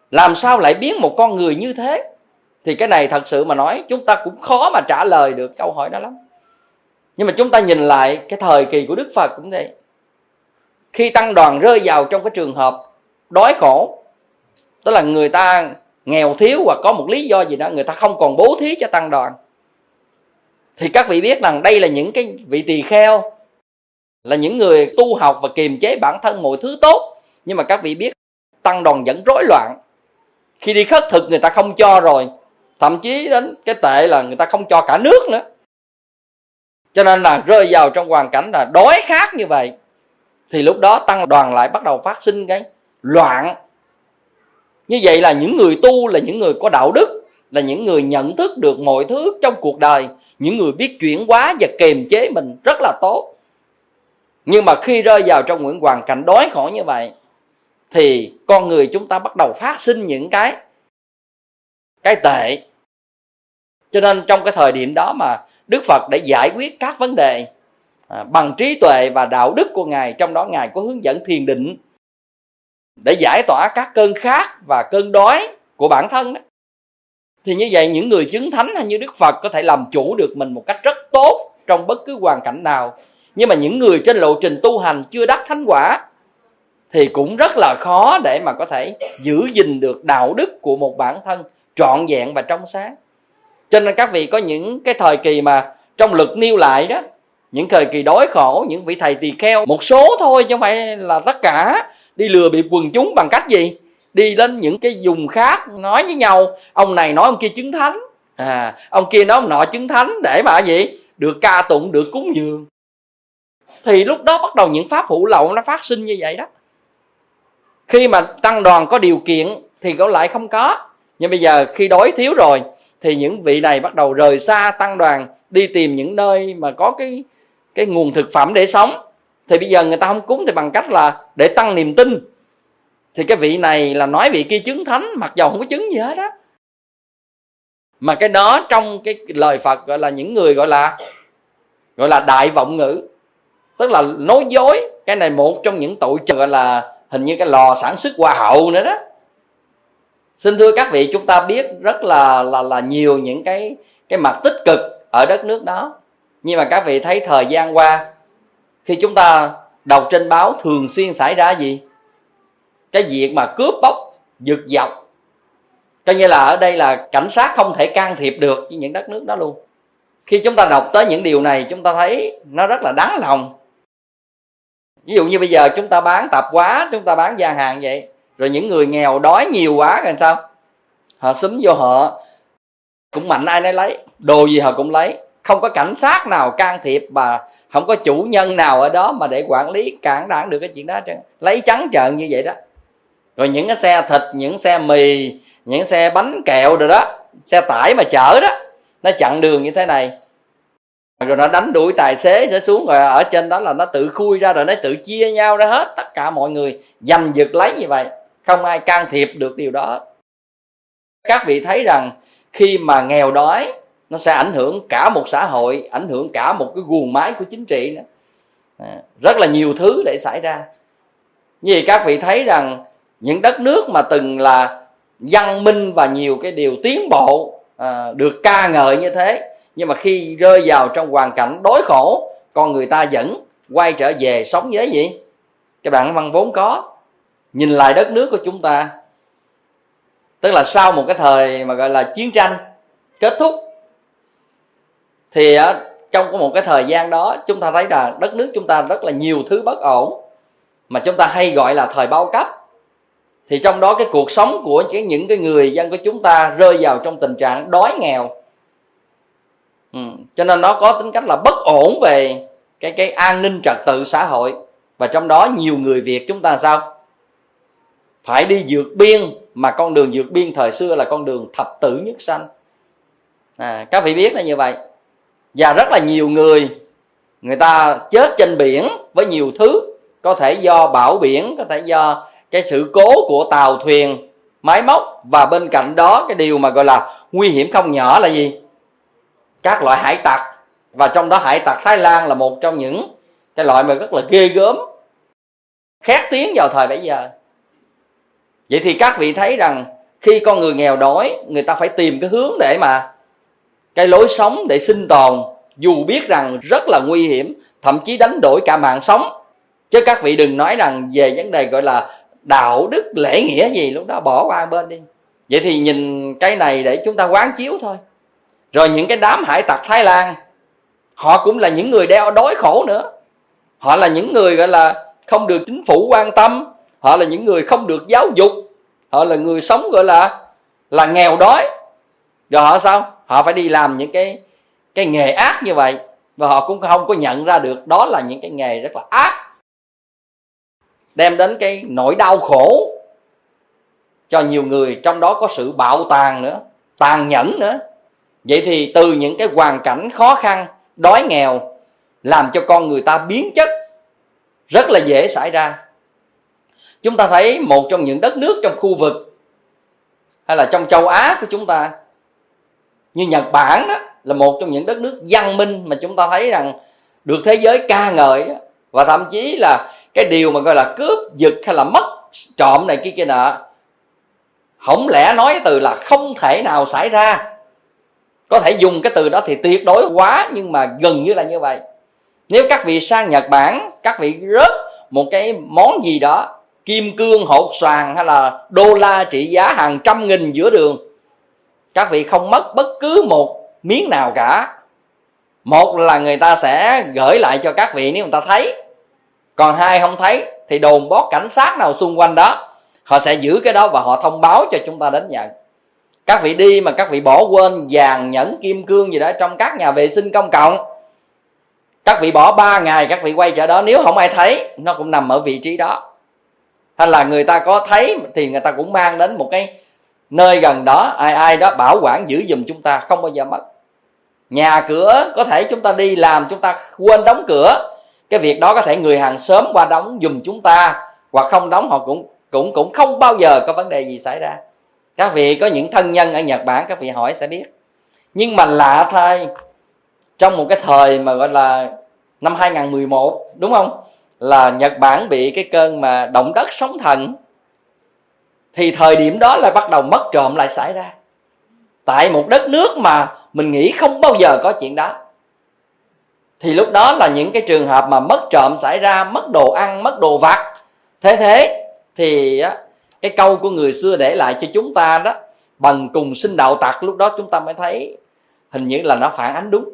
Làm sao lại biến một con người như thế? Thì cái này thật sự mà nói chúng ta cũng khó mà trả lời được câu hỏi đó lắm. Nhưng mà chúng ta nhìn lại cái thời kỳ của Đức Phật cũng vậy. Khi tăng đoàn rơi vào trong cái trường hợp đói khổ, tức là người ta nghèo thiếu hoặc có một lý do gì đó, người ta không còn bố thí cho tăng đoàn, thì các vị biết rằng đây là những cái vị tỳ kheo, là những người tu học và kiềm chế bản thân mọi thứ tốt. Nhưng mà các vị biết tăng đoàn vẫn rối loạn. Khi đi khất thực người ta không cho rồi, thậm chí đến cái tệ là người ta không cho cả nước nữa. Cho nên là rơi vào trong hoàn cảnh là đói khát như vậy, thì lúc đó tăng đoàn lại bắt đầu phát sinh cái loạn. Như vậy là những người tu là những người có đạo đức, là những người nhận thức được mọi thứ trong cuộc đời, những người biết chuyển hóa và kiềm chế mình rất là tốt. Nhưng mà khi rơi vào trong những hoàn cảnh đói khổ như vậy, thì con người chúng ta bắt đầu phát sinh những cái tệ. Cho nên trong cái thời điểm đó mà Đức Phật để giải quyết các vấn đề bằng trí tuệ và đạo đức của Ngài, trong đó Ngài có hướng dẫn thiền định để giải tỏa các cơn khát và cơn đói của bản thân đó. Thì như vậy những người chứng thánh hay như Đức Phật có thể làm chủ được mình một cách rất tốt trong bất cứ hoàn cảnh nào. Nhưng mà những người trên lộ trình tu hành chưa đắc thánh quả thì cũng rất là khó để mà có thể giữ gìn được đạo đức của một bản thân trọn vẹn và trong sáng. Cho nên các vị có những cái thời kỳ mà trong luật nêu lại đó, những thời kỳ đói khổ, những vị thầy tỳ kheo, một số thôi chứ không phải là tất cả, đi lừa bịp quần chúng bằng cách gì? Đi lên những cái vùng khác nói với nhau, ông này nói ông kia chứng thánh, ông kia nói ông nọ chứng thánh, để mà gì? Được ca tụng, được cúng dường. Thì lúc đó bắt đầu những pháp hữu lậu nó phát sinh như vậy đó. Khi mà tăng đoàn có điều kiện thì có lại không có. Nhưng bây giờ khi đói thiếu rồi thì những vị này bắt đầu rời xa tăng đoàn, đi tìm những nơi mà có cái nguồn thực phẩm để sống. Thì bây giờ người ta không cúng thì bằng cách là để tăng niềm tin. Thì cái vị này là nói vị kia chứng thánh, mặc dầu không có chứng gì hết á. Mà cái đó trong cái lời Phật gọi là những người gọi là đại vọng ngữ, tức là nói dối. Cái này một trong những tội gọi là hình như cái lò sản xuất hoa hậu nữa đó. Xin thưa các vị, chúng ta biết rất là nhiều những cái mặt tích cực ở đất nước đó. Nhưng mà các vị thấy thời gian qua, khi chúng ta đọc trên báo thường xuyên xảy ra gì? Cái việc mà cướp bóc, giật dọc. Coi như là ở đây là cảnh sát không thể can thiệp được với những đất nước đó luôn. Khi chúng ta đọc tới những điều này, chúng ta thấy nó rất là đáng lòng. Ví dụ như bây giờ chúng ta bán tạp hóa, chúng ta bán gian hàng vậy, rồi những người nghèo đói nhiều quá rồi sao? Họ xúm vô họ cũng mạnh ai nấy lấy, đồ gì họ cũng lấy. Không có cảnh sát nào can thiệp và không có chủ nhân nào ở đó mà để quản lý cản đảng được cái chuyện đó. Lấy trắng trợn như vậy đó. Rồi những cái xe thịt, những xe mì, những xe bánh kẹo rồi đó, xe tải mà chở đó, nó chặn đường như thế này, rồi nó đánh đuổi tài xế sẽ xuống, rồi ở trên đó là nó tự khui ra, rồi nó tự chia nhau ra hết. Tất cả mọi người giành giật lấy như vậy, không ai can thiệp được điều đó. Các vị thấy rằng khi mà nghèo đói, nó sẽ ảnh hưởng cả một xã hội, ảnh hưởng cả một cái guồng máy của chính trị nữa. Rất là nhiều thứ để xảy ra. Như vậy các vị thấy rằng những đất nước mà từng là văn minh và nhiều cái điều tiến bộ được ca ngợi như thế, nhưng mà khi rơi vào trong hoàn cảnh đói khổ, con người ta vẫn quay trở về sống với gì? Cái bản văn vốn có. Nhìn lại đất nước của chúng ta, tức là sau một cái thời mà gọi là chiến tranh kết thúc, thì trong một cái thời gian đó chúng ta thấy là đất nước chúng ta rất là nhiều thứ bất ổn, mà chúng ta hay gọi là thời bao cấp. Thì trong đó cái cuộc sống của những cái người dân của chúng ta rơi vào trong tình trạng đói nghèo. Cho nên nó có tính cách là bất ổn về cái an ninh trật tự xã hội. Và trong đó nhiều người Việt chúng ta sao? Phải đi vượt biên, mà con đường vượt biên thời xưa là con đường thập tử nhất sanh. Các vị biết là như vậy. Và rất là nhiều người ta chết trên biển với nhiều thứ. Có thể do bão biển, có thể do cái sự cố của tàu thuyền, máy móc. Và bên cạnh đó cái điều mà gọi là nguy hiểm không nhỏ là gì? Các loại hải tặc. Và trong đó hải tặc Thái Lan là một trong những cái loại mà rất là ghê gớm, khét tiếng vào thời bấy giờ. Vậy thì các vị thấy rằng khi con người nghèo đói, người ta phải tìm cái hướng để mà cái lối sống để sinh tồn, dù biết rằng rất là nguy hiểm, thậm chí đánh đổi cả mạng sống. Chứ các vị đừng nói rằng về vấn đề gọi là đạo đức lễ nghĩa gì, lúc đó bỏ qua bên đi. Vậy thì nhìn cái này để chúng ta quán chiếu thôi. Rồi những cái đám hải tặc Thái Lan, họ cũng là những người đeo đói khổ nữa. Họ là những người gọi là không được chính phủ quan tâm, họ là những người không được giáo dục, họ là người sống gọi là nghèo đói. Rồi họ sao? Họ phải đi làm những cái nghề ác như vậy, và họ cũng không có nhận ra được đó là những cái nghề rất là ác, đem đến cái nỗi đau khổ cho nhiều người, trong đó có sự bạo tàn nữa, tàn nhẫn nữa. Vậy thì từ những cái hoàn cảnh khó khăn, đói nghèo làm cho con người ta biến chất rất là dễ xảy ra. Chúng ta thấy một trong những đất nước trong khu vực hay là trong châu Á của chúng ta, như Nhật Bản đó, là một trong những đất nước văn minh mà chúng ta thấy rằng được thế giới ca ngợi. Và thậm chí là cái điều mà gọi là cướp giật hay là mất trộm này kia nọ, không lẽ nói từ là không thể nào xảy ra. Có thể dùng cái từ đó thì tuyệt đối quá, nhưng mà gần như là như vậy. Nếu các vị sang Nhật Bản, các vị rớt một cái món gì đó, kim cương hột xoàn hay là đô la trị giá hàng trăm nghìn giữa đường, các vị không mất bất cứ một miếng nào cả. Một là người ta sẽ gửi lại cho các vị nếu người ta thấy, còn hai không thấy thì đồn bót cảnh sát nào xung quanh đó, họ sẽ giữ cái đó và họ thông báo cho chúng ta đến nhận. Các vị đi mà các vị bỏ quên vàng nhẫn kim cương gì đó trong các nhà vệ sinh công cộng, các vị bỏ 3 ngày các vị quay trở đó, nếu không ai thấy nó cũng nằm ở vị trí đó. Hay là người ta có thấy thì người ta cũng mang đến một cái nơi gần đó, ai đó bảo quản giữ giùm chúng ta, không bao giờ mất. Nhà cửa có thể chúng ta đi làm chúng ta quên đóng cửa, cái việc đó có thể người hàng xóm qua đóng giùm chúng ta, hoặc không đóng họ cũng không bao giờ có vấn đề gì xảy ra. Các vị có những thân nhân ở Nhật Bản, các vị hỏi sẽ biết. Nhưng mà lạ thay, trong một cái thời mà gọi là năm 2011, đúng không, là Nhật Bản bị cái cơn mà động đất sóng thần, thì thời điểm đó lại bắt đầu mất trộm lại xảy ra. Tại một đất nước mà mình nghĩ không bao giờ có chuyện đó, thì lúc đó là những cái trường hợp mà mất trộm xảy ra, mất đồ ăn, mất đồ vặt. Thế thì cái câu của người xưa để lại cho chúng ta đó, bằng cùng sinh đạo tặc, lúc đó chúng ta mới thấy hình như là nó phản ánh đúng.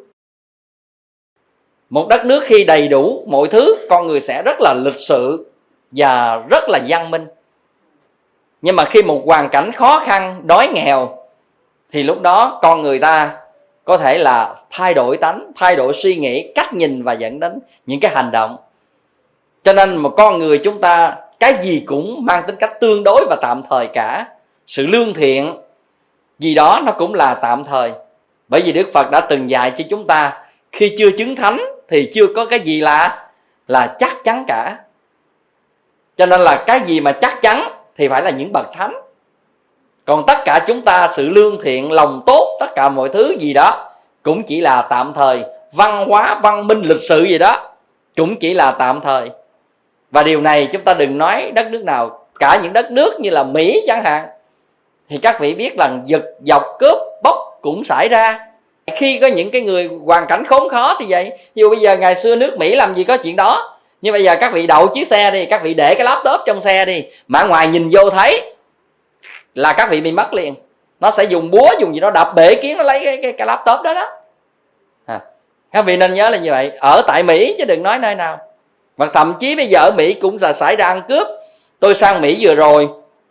Một đất nước khi đầy đủ mọi thứ, con người sẽ rất là lịch sự và rất là văn minh. Nhưng mà khi một hoàn cảnh khó khăn, đói nghèo, thì lúc đó con người ta có thể là thay đổi tánh, thay đổi suy nghĩ, cách nhìn và dẫn đến những cái hành động. Cho nên một con người chúng ta cái gì cũng mang tính cách tương đối và tạm thời cả. Sự lương thiện gì đó nó cũng là tạm thời. Bởi vì Đức Phật đã từng dạy cho chúng ta, khi chưa chứng thánh thì chưa có cái gì là chắc chắn cả. Cho nên là cái gì mà chắc chắn thì phải là những bậc thánh. Còn tất cả chúng ta, sự lương thiện, lòng tốt, tất cả mọi thứ gì đó cũng chỉ là tạm thời. Văn hóa, văn minh, lịch sự gì đó cũng chỉ là tạm thời. Và điều này chúng ta đừng nói đất nước nào, cả những đất nước như là Mỹ chẳng hạn, thì các vị biết rằng giật dọc cướp bóc cũng xảy ra. Khi có những cái người hoàn cảnh khốn khó thì vậy. Dù bây giờ ngày xưa nước Mỹ làm gì có chuyện đó, nhưng bây giờ các vị đậu chiếc xe đi, các vị để cái laptop trong xe đi, mà ngoài nhìn vô thấy là các vị bị mất liền. Nó sẽ dùng búa, dùng gì đó đập bể kiến, nó lấy cái laptop đó đó. Các vị nên nhớ là như vậy. Ở tại Mỹ chứ đừng nói nơi nào. Và thậm chí bây giờ ở Mỹ cũng là xảy ra ăn cướp. Tôi sang Mỹ vừa rồi,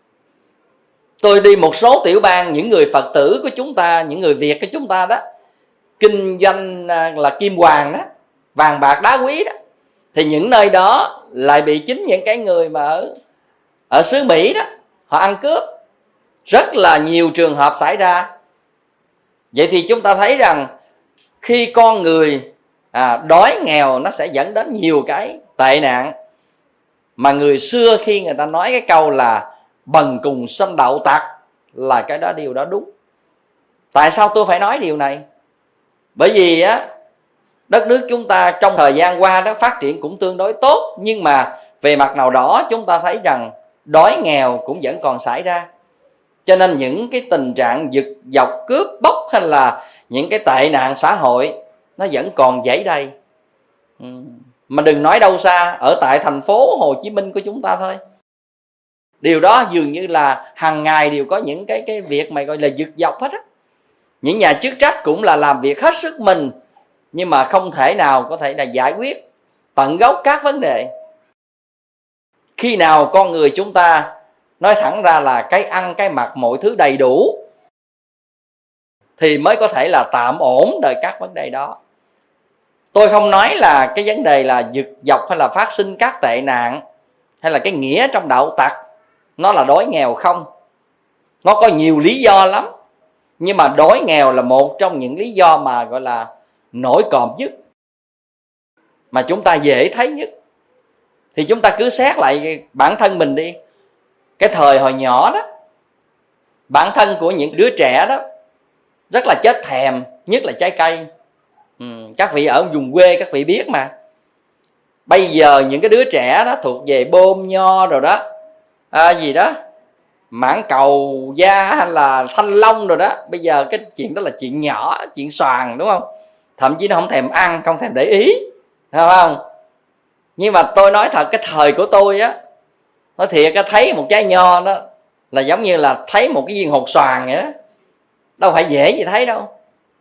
tôi đi một số tiểu bang, những người Phật tử của chúng ta, những người Việt của chúng ta đó, kinh doanh là kim hoàng đó, vàng bạc đá quý đó, thì những nơi đó lại bị chính những cái người mà ở xứ Mỹ đó, họ ăn cướp. Rất là nhiều trường hợp xảy ra. Vậy thì chúng ta thấy rằng khi con người đói nghèo, nó sẽ dẫn đến nhiều cái tệ nạn. Mà người xưa khi người ta nói cái câu là bần cùng sanh đạo tặc, là cái đó điều đó đúng. Tại sao tôi phải nói điều này? Bởi vì đất nước chúng ta trong thời gian qua đó phát triển cũng tương đối tốt, nhưng mà về mặt nào đó chúng ta thấy rằng đói nghèo cũng vẫn còn xảy ra. Cho nên những cái tình trạng giật dọc cướp bóc hay là những cái tệ nạn xã hội nó vẫn còn dãy đây. Mà đừng nói đâu xa, ở tại thành phố Hồ Chí Minh của chúng ta thôi, điều đó dường như là hàng ngày đều có những cái việc mà gọi là giật dọc hết á. Những nhà chức trách cũng là làm việc hết sức mình, nhưng mà không thể nào có thể là giải quyết tận gốc các vấn đề. Khi nào con người chúng ta nói thẳng ra là cái ăn cái mặc mọi thứ đầy đủ thì mới có thể là tạm ổn đời các vấn đề đó. Tôi không nói là cái vấn đề là giật dọc hay là phát sinh các tệ nạn hay là cái nghĩa trong đạo tặc nó là đói nghèo không. Nó có nhiều lý do lắm, nhưng mà đói nghèo là một trong những lý do mà gọi là nổi cộm nhất, mà chúng ta dễ thấy nhất. Thì chúng ta cứ xét lại bản thân mình đi. Cái thời hồi nhỏ đó, bản thân của những đứa trẻ đó rất là chết thèm, nhất là trái cây. Các vị ở vùng quê các vị biết mà. Bây giờ những cái đứa trẻ đó thuộc về bôm nho rồi đó, gì đó mãng cầu da hay là thanh long rồi đó. Bây giờ cái chuyện đó là chuyện nhỏ, chuyện xoàn, đúng không? Thậm chí nó không thèm ăn, không thèm để ý, phải không? Nhưng mà tôi nói thật, cái thời của tôi á, nói thiệt, thấy một trái nho đó là giống như là thấy một cái viên hột xoàn vậy đó, đâu phải dễ gì thấy đâu.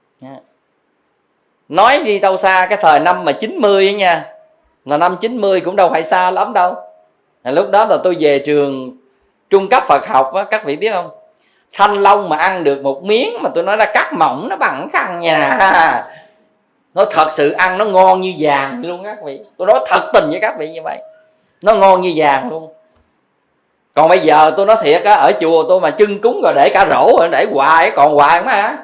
Nói đi đâu xa, cái thời năm mà 90 ấy nha, là năm 90 cũng đâu phải xa lắm đâu. Lúc đó là tôi về trường trung cấp Phật học á, các vị biết không? Thanh long mà ăn được một miếng mà tôi nói là cắt mỏng nó bằng khăn nha. Nó thật sự ăn nó ngon như vàng luôn các vị. Tôi nói thật tình với các vị như vậy, nó ngon như vàng luôn. Còn bây giờ tôi nói thiệt á, ở chùa tôi mà trưng cúng rồi để cả rổ rồi để hoài, còn hoài mà hả?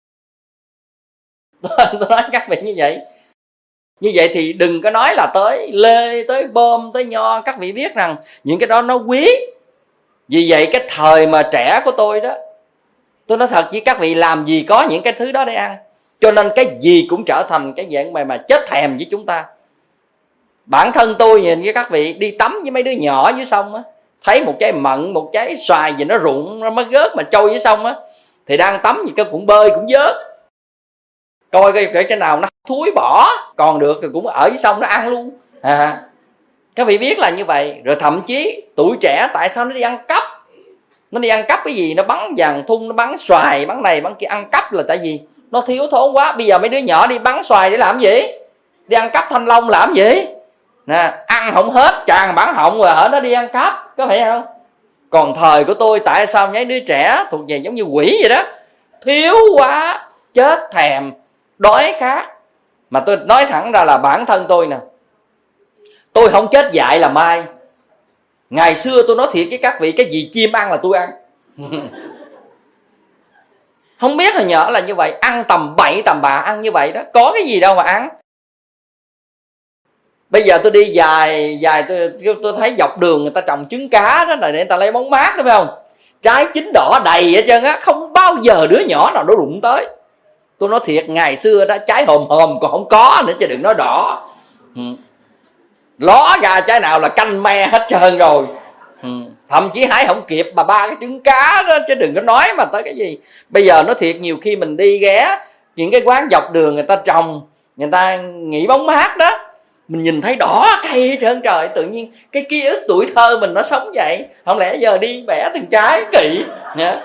Tôi nói các vị như vậy. Như vậy thì đừng có nói là tới lê, tới bơm, tới nho. Các vị biết rằng những cái đó nó quý. Vì vậy cái thời mà trẻ của tôi đó, tôi nói thật với các vị, làm gì có những cái thứ đó để ăn. Cho nên cái gì cũng trở thành cái dạng mà chết thèm với chúng ta. Bản thân tôi nhìn với các vị đi tắm với mấy đứa nhỏ dưới sông á, thấy một trái mận, một trái xoài gì nó rụng, nó mới rớt mà trôi dưới sông á, thì đang tắm gì cái cũng bơi cũng vớt, coi cái nào nó thúi bỏ còn được thì cũng ở dưới sông nó ăn luôn. Các vị biết là như vậy. Rồi thậm chí tuổi trẻ tại sao nó đi ăn cắp? Nó đi ăn cắp cái gì? Nó bắn vàng thun, nó bắn xoài, bắn này bắn kia. Ăn cắp là tại vì nó thiếu thốn quá. Bây giờ mấy đứa nhỏ đi bắn xoài để làm gì? Đi ăn cắp thanh long làm gì? Nè, ăn không hết, tràn bản họng rồi ở nó đi ăn cắp, có phải không? Còn thời của tôi tại sao mấy đứa trẻ thuộc về giống như quỷ vậy đó, thiếu quá, chết thèm, đói khát. Mà tôi nói thẳng ra là bản thân tôi nè, tôi không chết dại là mai. Ngày xưa tôi nói thiệt với các vị, cái gì chim ăn là tôi ăn. Không biết hồi nhỏ là như vậy, ăn tầm bậy tầm bạ, ăn như vậy đó, có cái gì đâu mà ăn. Bây giờ tôi đi dài tôi thấy dọc đường người ta trồng trứng cá đó, để người ta lấy bóng mát, đúng không? Trái chín đỏ đầy hết trơn á, không bao giờ đứa nhỏ nào nó đụng tới. Tôi nói thiệt, ngày xưa đó trái hòm còn không có nữa chứ đừng nói đỏ. Ló ra trái nào là canh me hết trơn rồi. Thậm chí hái không kịp mà ba cái trứng cá đó, chứ đừng có nói mà tới cái gì. Bây giờ nói thiệt, nhiều khi mình đi ghé những cái quán dọc đường người ta trồng, người ta nghỉ bóng mát đó, mình nhìn thấy đỏ cây hết trơn trời. Tự nhiên cái ký ức tuổi thơ mình nó sống vậy. Không lẽ giờ đi bẻ từng trái kỵ nha.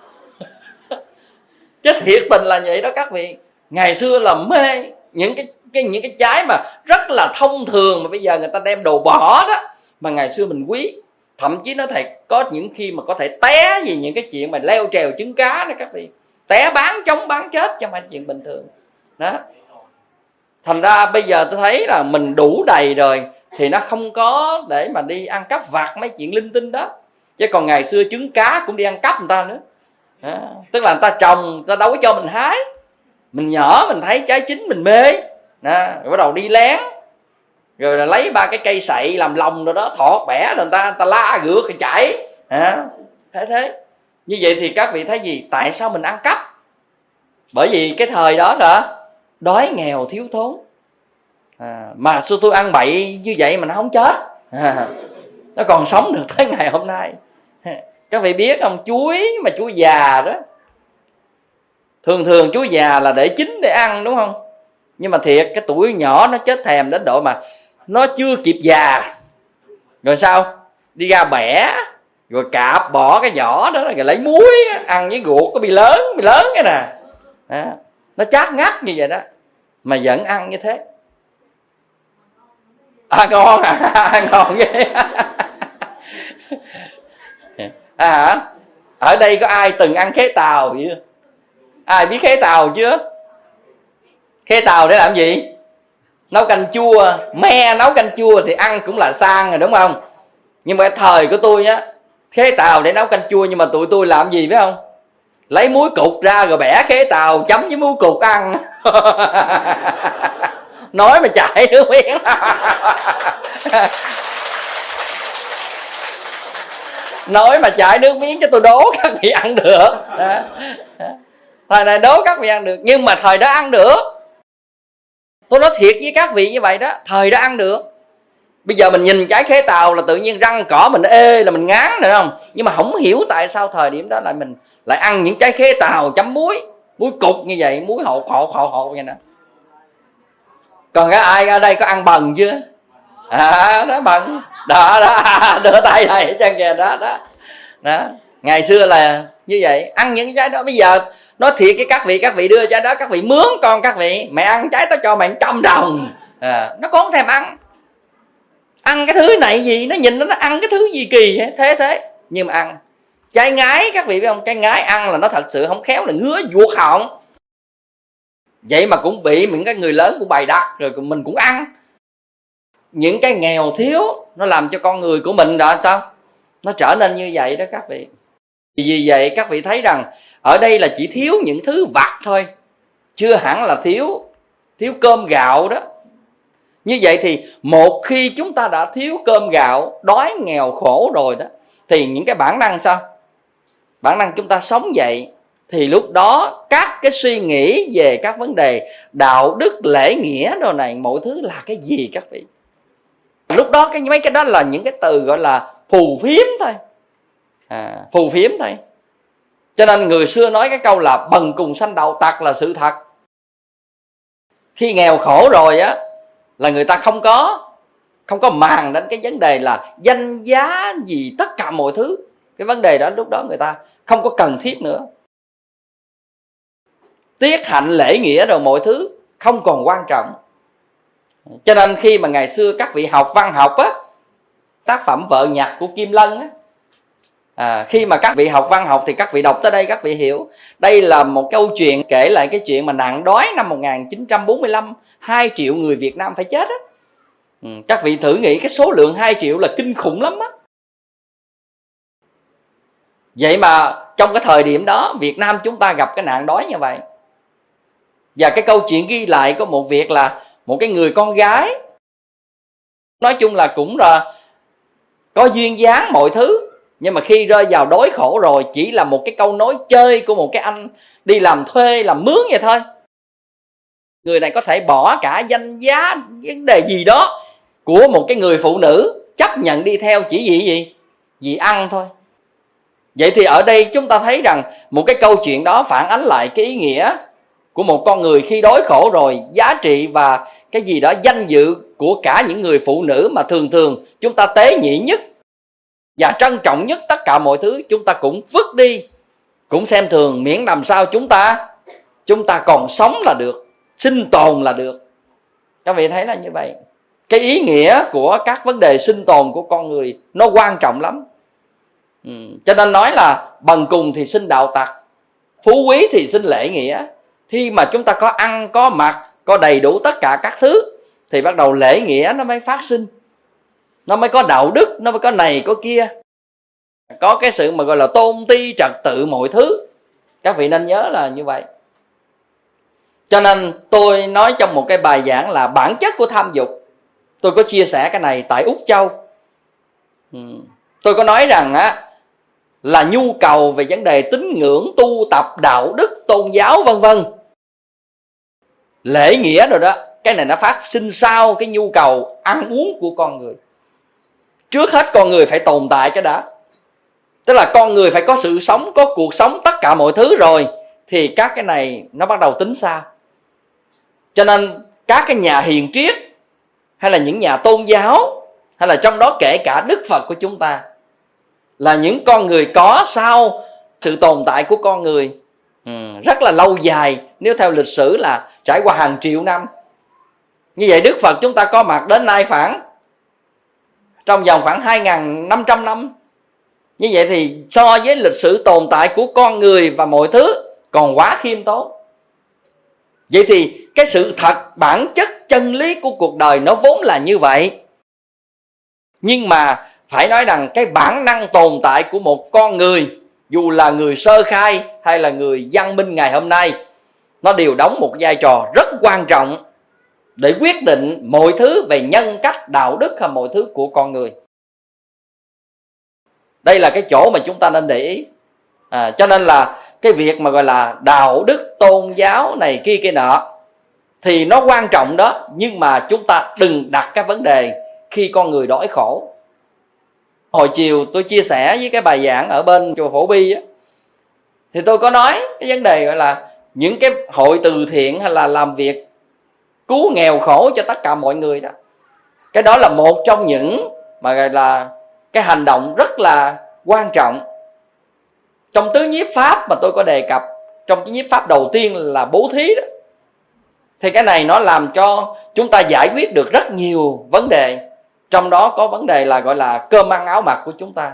Chứ thiệt tình là vậy đó các vị. Ngày xưa là mê những cái trái mà rất là thông thường, mà bây giờ người ta đem đồ bỏ đó, mà ngày xưa mình quý. Thậm chí nó thiệt, có những khi mà có thể té vì những cái chuyện mà leo trèo trứng cá đó các vị, té bán trống bán chết chứ không phải chuyện bình thường đó. Thành ra bây giờ tôi thấy là mình đủ đầy rồi thì nó không có để mà đi ăn cắp vặt mấy chuyện linh tinh đó. Chứ còn ngày xưa trứng cá cũng đi ăn cắp người ta nữa đó. Tức là người ta trồng, người ta đâu có cho mình hái. Mình nhỏ mình thấy trái chín mình mê đó, rồi bắt đầu đi lén, rồi là lấy ba cái cây sậy làm lồng rồi đó, thọt bẻ rồi người ta la gượt rồi chạy. Thế như vậy thì các vị thấy gì? Tại sao mình ăn cắp? Bởi vì cái thời đó là đói nghèo thiếu thốn. Mà sao tôi ăn bậy như vậy mà nó không chết, nó còn sống được tới ngày hôm nay. Các vị biết không, chuối mà chuối già đó, thường thường chuối già là để chín để ăn đúng không? Nhưng mà thiệt cái tuổi nhỏ nó chết thèm đến độ mà nó chưa kịp già rồi sao, đi ra bẻ rồi cạp bỏ cái vỏ đó rồi lấy muối ăn với ruột, có bị lớn cái nè đó. Nó chát ngắt như vậy đó mà vẫn ăn như thế. Ngon ngon ghê. Ở đây có ai từng ăn khế tàu chưa? Ai biết khế tàu chưa? Khế tàu để làm gì? Nấu canh chua. Me nấu canh chua thì ăn cũng là sang rồi đúng không? Nhưng mà thời của tôi á, khế tàu để nấu canh chua, nhưng mà tụi tôi làm gì biết không? Lấy muối cục ra rồi bẻ khế tàu chấm với muối cục ăn. Nói mà chảy nước miếng. Nói mà chảy nước miếng cho tôi đố các vị ăn được đó. Thời này đố các vị ăn được, nhưng mà thời đó ăn được. Tôi nói thiệt với các vị như vậy đó, thời đó ăn được. Bây giờ mình nhìn trái khế tàu là tự nhiên răng cỏ mình ê là mình ngán rồi không? Nhưng mà không hiểu tại sao thời điểm đó lại mình lại ăn những trái khế tàu chấm muối cục như vậy, muối hột vậy nè. Còn cái ai ở đây có ăn bần chưa? Đó bần đó đưa tay này chân kìa đó. Ngày xưa là như vậy, ăn những trái đó. Bây giờ nói thiệt với các vị đưa trái đó, các vị mướn con các vị, mẹ ăn trái tao cho mày 100 đồng. Nó cũng không thèm ăn cái thứ này gì, nó nhìn nó ăn cái thứ gì kỳ thế nhưng mà ăn. Trái ngái các vị biết không, trái ngái ăn là nó thật sự không khéo là ngứa vuột họng. Vậy mà cũng bị những cái người lớn cũng bày đặt rồi mình cũng ăn. Những cái nghèo thiếu nó làm cho con người của mình đó sao nó trở nên như vậy đó các vị. Vì vậy các vị thấy rằng ở đây là chỉ thiếu những thứ vặt thôi, chưa hẳn là thiếu cơm gạo đó. Như vậy thì một khi chúng ta đã thiếu cơm gạo, đói nghèo khổ rồi đó, thì những cái bản năng sao? Bản năng chúng ta sống dậy, thì lúc đó các cái suy nghĩ về các vấn đề đạo đức, lễ nghĩa đồ này, mọi thứ là cái gì các vị? Lúc đó mấy cái đó là những cái từ gọi là phù phiếm thôi. Phù phiếm thôi. Cho nên người xưa nói cái câu là bần cùng sanh đạo tặc là sự thật. Khi nghèo khổ rồi á là người ta không có màng đến cái vấn đề là danh giá gì, tất cả mọi thứ. Cái vấn đề đó lúc đó người ta không có cần thiết nữa. Tiết hạnh lễ nghĩa rồi mọi thứ không còn quan trọng. Cho nên khi mà ngày xưa các vị học văn học á, tác phẩm Vợ Nhặt của Kim Lân á, khi mà các vị học văn học thì các vị đọc tới đây các vị hiểu. Đây là một câu chuyện kể lại cái chuyện mà nạn đói năm 1945, 2 triệu người Việt Nam phải chết á. Các vị thử nghĩ cái số lượng 2 triệu là kinh khủng lắm á. Vậy mà trong cái thời điểm đó Việt Nam chúng ta gặp cái nạn đói như vậy. Và cái câu chuyện ghi lại có một việc là một cái người con gái, nói chung là cũng là có duyên dáng mọi thứ, nhưng mà khi rơi vào đói khổ rồi chỉ là một cái câu nói chơi của một cái anh đi làm thuê làm mướn vậy thôi. Người này có thể bỏ cả danh giá vấn đề gì đó của một cái người phụ nữ, chấp nhận đi theo chỉ vì ăn thôi. Vậy thì ở đây chúng ta thấy rằng một cái câu chuyện đó phản ánh lại cái ý nghĩa của một con người khi đói khổ rồi, giá trị và cái gì đó danh dự của cả những người phụ nữ mà thường thường chúng ta tế nhị nhất và trân trọng nhất tất cả mọi thứ chúng ta cũng vứt đi, cũng xem thường, miễn làm sao chúng ta còn sống là được, sinh tồn là được. Các vị thấy là như vậy. Cái ý nghĩa của các vấn đề sinh tồn của con người nó quan trọng lắm. Cho nên nói là bần cùng thì sinh đạo tặc, phú quý thì sinh lễ nghĩa. Khi mà chúng ta có ăn, có mặc, có đầy đủ tất cả các thứ thì bắt đầu lễ nghĩa nó mới phát sinh, nó mới có đạo đức, nó mới có này có kia, có cái sự mà gọi là tôn ti trật tự mọi thứ. Các vị nên nhớ là như vậy. Cho nên tôi nói trong một cái bài giảng là bản chất của tham dục. Tôi có chia sẻ cái này tại Úc Châu. Tôi có nói rằng là nhu cầu về vấn đề tín ngưỡng, tu tập, đạo đức, tôn giáo vân vân, lễ nghĩa rồi đó, cái này nó phát sinh sau cái nhu cầu ăn uống của con người. Trước hết con người phải tồn tại cái đã. Tức là con người phải có sự sống, có cuộc sống, tất cả mọi thứ rồi thì các cái này nó bắt đầu tính sao. Cho nên các cái nhà hiền triết hay là những nhà tôn giáo, hay là trong đó kể cả Đức Phật của chúng ta, là những con người có sau sự tồn tại của con người rất là lâu dài, nếu theo lịch sử là trải qua hàng triệu năm. Như vậy Đức Phật chúng ta có mặt đến nay trong vòng khoảng 2.500 năm. Như vậy thì so với lịch sử tồn tại của con người và mọi thứ còn quá khiêm tốn. Vậy thì cái sự thật, bản chất, chân lý của cuộc đời nó vốn là như vậy. Nhưng mà phải nói rằng cái bản năng tồn tại của một con người, dù là người sơ khai hay là người văn minh ngày hôm nay, nó đều đóng một vai trò rất quan trọng để quyết định mọi thứ về nhân cách, đạo đức hay mọi thứ của con người. Đây là cái chỗ mà chúng ta nên để ý. Cho nên là cái việc mà gọi là đạo đức, tôn giáo này kia kia nọ thì nó quan trọng đó, nhưng mà chúng ta đừng đặt cái vấn đề khi con người đói khổ. Hồi chiều tôi chia sẻ với cái bài giảng ở bên chùa Phổ Bi á, thì tôi có nói cái vấn đề gọi là những cái hội từ thiện hay là làm việc cứu nghèo khổ cho tất cả mọi người đó. Cái đó là một trong những mà gọi là cái hành động rất là quan trọng. Trong tứ nhiếp pháp mà tôi có đề cập, trong cái nhiếp pháp đầu tiên là bố thí đó, thì cái này nó làm cho chúng ta giải quyết được rất nhiều vấn đề. Trong đó có vấn đề là gọi là cơm ăn áo mặc của chúng ta.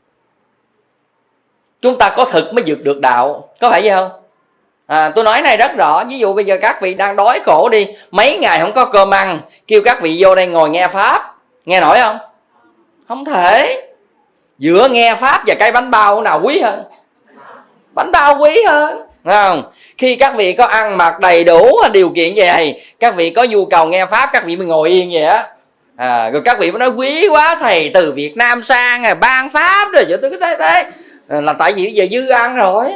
Chúng ta có thực mới vượt được đạo, có phải vậy không? Tôi nói này rất rõ. Ví dụ bây giờ các vị đang đói khổ đi, mấy ngày không có cơm ăn, kêu các vị vô đây ngồi nghe pháp, nghe nổi không? Không thể. Giữa nghe pháp và cái bánh bao nào quý hơn? Bánh bao quý hơn, không? Khi các vị có ăn mặc đầy đủ điều kiện vậy, các vị có nhu cầu nghe pháp, các vị mới ngồi yên vậy á. Rồi các vị mới nói quý quá, thầy từ Việt Nam sang ban pháp rồi. Tôi cứ thế là tại vì bây giờ dư ăn rồi.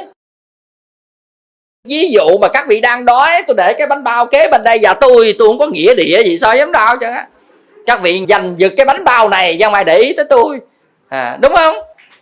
Ví dụ mà các vị đang đói, tôi để cái bánh bao kế bên đây và tôi không có nghĩa địa gì so với đâu chứ. Các vị giành giật cái bánh bao này chứ không ai để ý tới tôi, đúng không?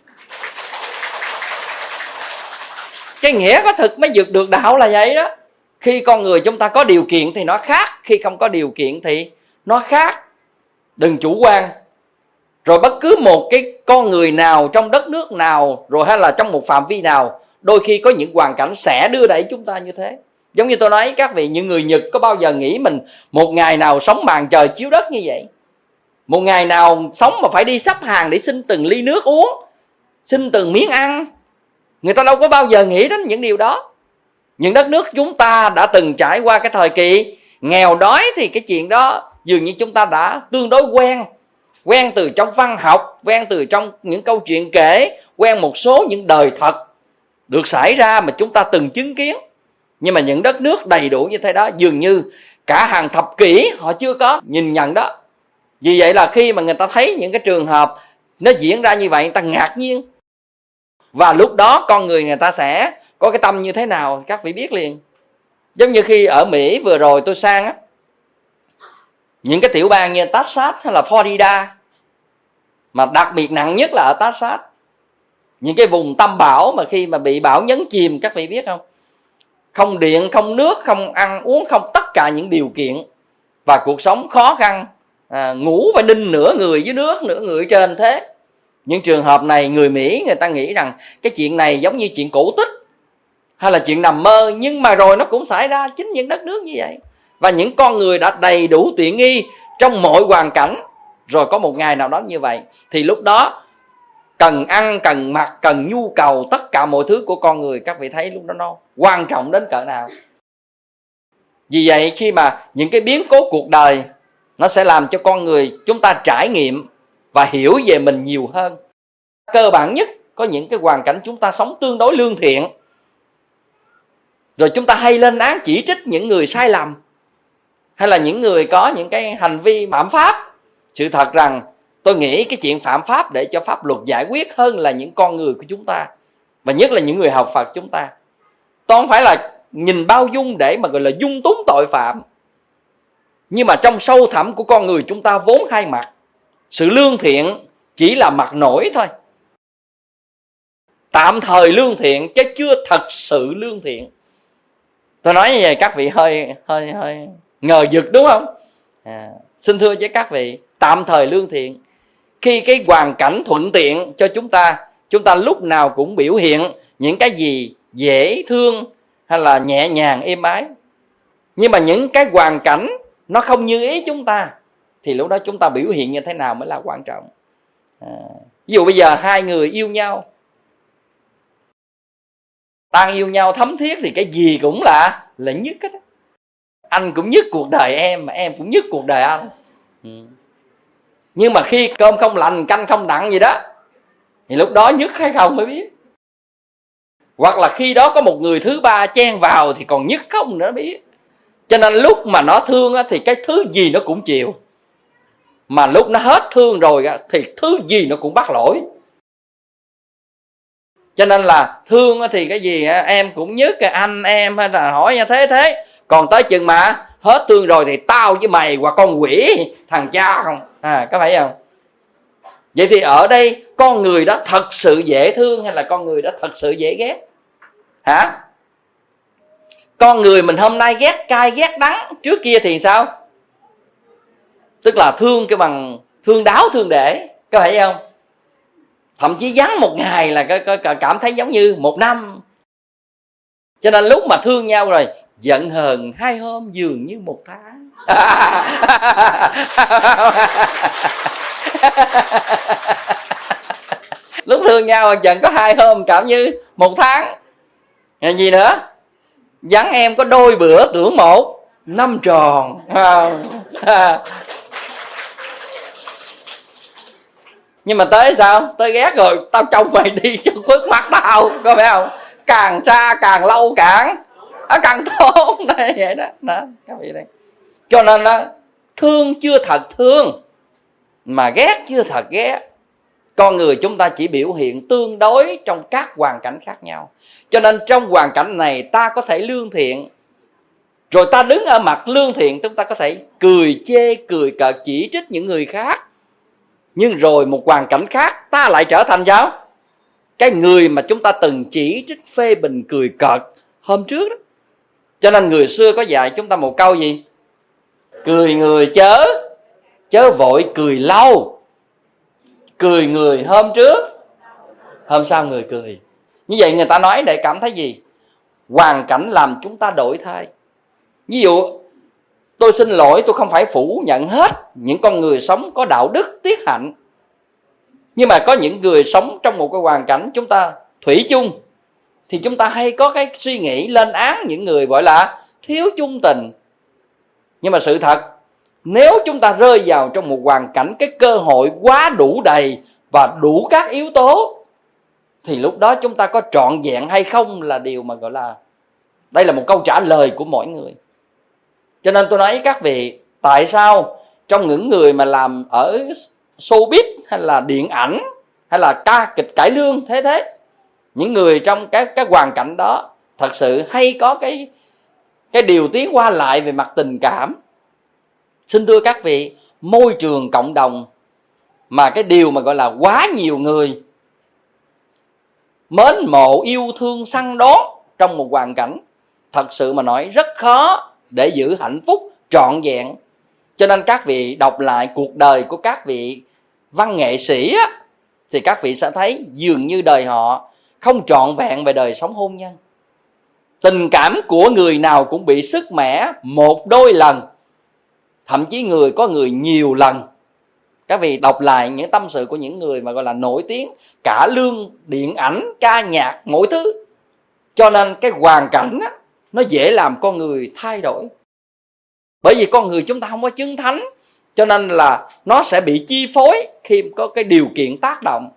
Cái nghĩa có thực mới vượt được đạo là vậy đó. Khi con người chúng ta có điều kiện thì nó khác, khi không có điều kiện thì nó khác. Đừng chủ quan. Rồi bất cứ một cái con người nào, trong đất nước nào, rồi hay là trong một phạm vi nào, đôi khi có những hoàn cảnh sẽ đưa đẩy chúng ta như thế. Giống như tôi nói các vị, những người Nhật có bao giờ nghĩ mình một ngày nào sống màn trời chiếu đất như vậy? Một ngày nào sống mà phải đi xếp hàng để xin từng ly nước uống, xin từng miếng ăn? Người ta đâu có bao giờ nghĩ đến những điều đó. Những đất nước chúng ta đã từng trải qua cái thời kỳ nghèo đói thì cái chuyện đó dường như chúng ta đã tương đối quen từ trong văn học, quen từ trong những câu chuyện kể, quen một số những đời thật được xảy ra mà chúng ta từng chứng kiến. Nhưng mà những đất nước đầy đủ như thế đó dường như cả hàng thập kỷ họ chưa có nhìn nhận đó. Vì vậy là khi mà người ta thấy những cái trường hợp nó diễn ra như vậy, người ta ngạc nhiên. Và lúc đó con người ta sẽ có cái tâm như thế nào các vị biết liền. Giống như khi ở Mỹ vừa rồi tôi sang á, những cái tiểu bang như Texas hay là Florida, mà đặc biệt nặng nhất là ở Texas, những cái vùng tâm bão mà khi mà bị bão nhấn chìm, các vị biết không? Không điện, không nước, không ăn uống, không tất cả những điều kiện, và cuộc sống khó khăn, ngủ phải ninh nửa người dưới nước, nửa người trên thế. Những trường hợp này người Mỹ người ta nghĩ rằng cái chuyện này giống như chuyện cổ tích hay là chuyện nằm mơ, nhưng mà rồi nó cũng xảy ra chính những đất nước như vậy. Và những con người đã đầy đủ tiện nghi trong mọi hoàn cảnh, rồi có một ngày nào đó như vậy, thì lúc đó cần ăn, cần mặc, cần nhu cầu, tất cả mọi thứ của con người, các vị thấy lúc đó nó quan trọng đến cỡ nào. Vì vậy khi mà những cái biến cố cuộc đời nó sẽ làm cho con người chúng ta trải nghiệm và hiểu về mình nhiều hơn. Cơ bản nhất, có những cái hoàn cảnh chúng ta sống tương đối lương thiện, rồi chúng ta hay lên án chỉ trích những người sai lầm, hay là những người có những cái hành vi phạm pháp. Sự thật rằng tôi nghĩ cái chuyện phạm pháp để cho pháp luật giải quyết hơn là những con người của chúng ta, và nhất là những người học Phật chúng ta. Tôi không phải là nhìn bao dung để mà gọi là dung túng tội phạm, nhưng mà trong sâu thẳm của con người chúng ta vốn hai mặt. Sự lương thiện chỉ là mặt nổi thôi, tạm thời lương thiện chứ chưa thật sự lương thiện. Tôi nói như vậy các vị hơi ngờ vực đúng không? Xin thưa với các vị, tạm thời lương thiện khi cái hoàn cảnh thuận tiện cho chúng ta lúc nào cũng biểu hiện những cái gì dễ thương hay là nhẹ nhàng êm ái. Nhưng mà những cái hoàn cảnh nó không như ý chúng ta thì lúc đó chúng ta biểu hiện như thế nào mới là quan trọng. Ví dụ bây giờ hai người yêu nhau, đang yêu nhau thấm thiết thì cái gì cũng là nhất hết. Anh cũng nhất cuộc đời em, mà em cũng nhất cuộc đời anh. Nhưng mà khi cơm không lành canh không đặng gì đó thì lúc đó nhất hay không mới biết. Hoặc là khi đó có một người thứ ba chen vào thì còn nhất không nữa biết. Cho nên lúc mà nó thương thì cái thứ gì nó cũng chịu, mà lúc nó hết thương rồi thì thứ gì nó cũng bắt lỗi. Cho nên là thương thì cái gì em cũng nhất, anh em hay là hỏi như thế. Còn tới chừng mà hết thương rồi thì tao với mày hoặc con quỷ thằng cha không, có phải không? Vậy thì ở đây con người đó thật sự dễ thương hay là con người đó thật sự dễ ghét? Hả? Con người mình hôm nay ghét cay ghét đắng, trước kia thì sao? Tức là thương cái bằng thương đáo thương để, có phải không? Thậm chí vắng một ngày là cảm thấy giống như một năm. Cho nên lúc mà thương nhau rồi, giận hờn 2 hôm dường như 1 tháng. Lúc thương nhau giận có 2 hôm cảm như 1 tháng. Gì nữa? Vắng em có đôi bữa tưởng 1 năm tròn. Nhưng mà tới sao? Tới ghét rồi, tao trông mày đi cho khuất mắt tao, có phải không? Càng xa càng lâu càng tốt. Đây vậy đó. Các vị đây. Cho nên đó, thương chưa thật thương, mà ghét chưa thật ghét. Con người chúng ta chỉ biểu hiện tương đối trong các hoàn cảnh khác nhau. Cho nên trong hoàn cảnh này ta có thể lương thiện, rồi ta đứng ở mặt lương thiện, chúng ta có thể cười chê, cười cợt, chỉ trích những người khác. Nhưng rồi một hoàn cảnh khác ta lại trở thành sao? Cái người mà chúng ta từng chỉ trích, phê bình, cười cợt hôm trước đó. Cho nên người xưa có dạy chúng ta một câu gì? Cười người chớ vội cười lâu. Cười người hôm trước, hôm sau người cười. Như vậy người ta nói để cảm thấy gì? Hoàn cảnh làm chúng ta đổi thay. Ví dụ tôi xin lỗi, tôi không phải phủ nhận hết những con người sống có đạo đức tiết hạnh. Nhưng mà có những người sống trong một cái hoàn cảnh chúng ta thủy chung, thì chúng ta hay có cái suy nghĩ lên án những người gọi là thiếu chung tình. Nhưng mà sự thật, nếu chúng ta rơi vào trong một hoàn cảnh cái cơ hội quá đủ đầy và đủ các yếu tố, thì lúc đó chúng ta có trọn vẹn hay không là điều mà gọi là, đây là một câu trả lời của mỗi người. Cho nên tôi nói với các vị, tại sao trong những người mà làm ở showbiz hay là điện ảnh hay là ca kịch cải lương thế, những người trong cái hoàn cảnh đó thật sự hay có cái điều tiến qua lại về mặt tình cảm. Xin thưa các vị, môi trường cộng đồng mà cái điều mà gọi là quá nhiều người mến mộ, yêu thương, săn đón trong một hoàn cảnh, thật sự mà nói rất khó để giữ hạnh phúc trọn vẹn. Cho nên các vị đọc lại cuộc đời của các vị văn nghệ sĩ á, thì các vị sẽ thấy dường như đời họ không trọn vẹn về đời sống hôn nhân. Tình cảm của người nào cũng bị sứt mẻ 1-2 lần, thậm chí có người nhiều lần. Các vị đọc lại những tâm sự của những người mà gọi là nổi tiếng, cả lương, điện ảnh, ca nhạc, mỗi thứ. Cho nên cái hoàn cảnh á, nó dễ làm con người thay đổi. Bởi vì con người chúng ta không có chứng thánh, cho nên là nó sẽ bị chi phối khi có cái điều kiện tác động.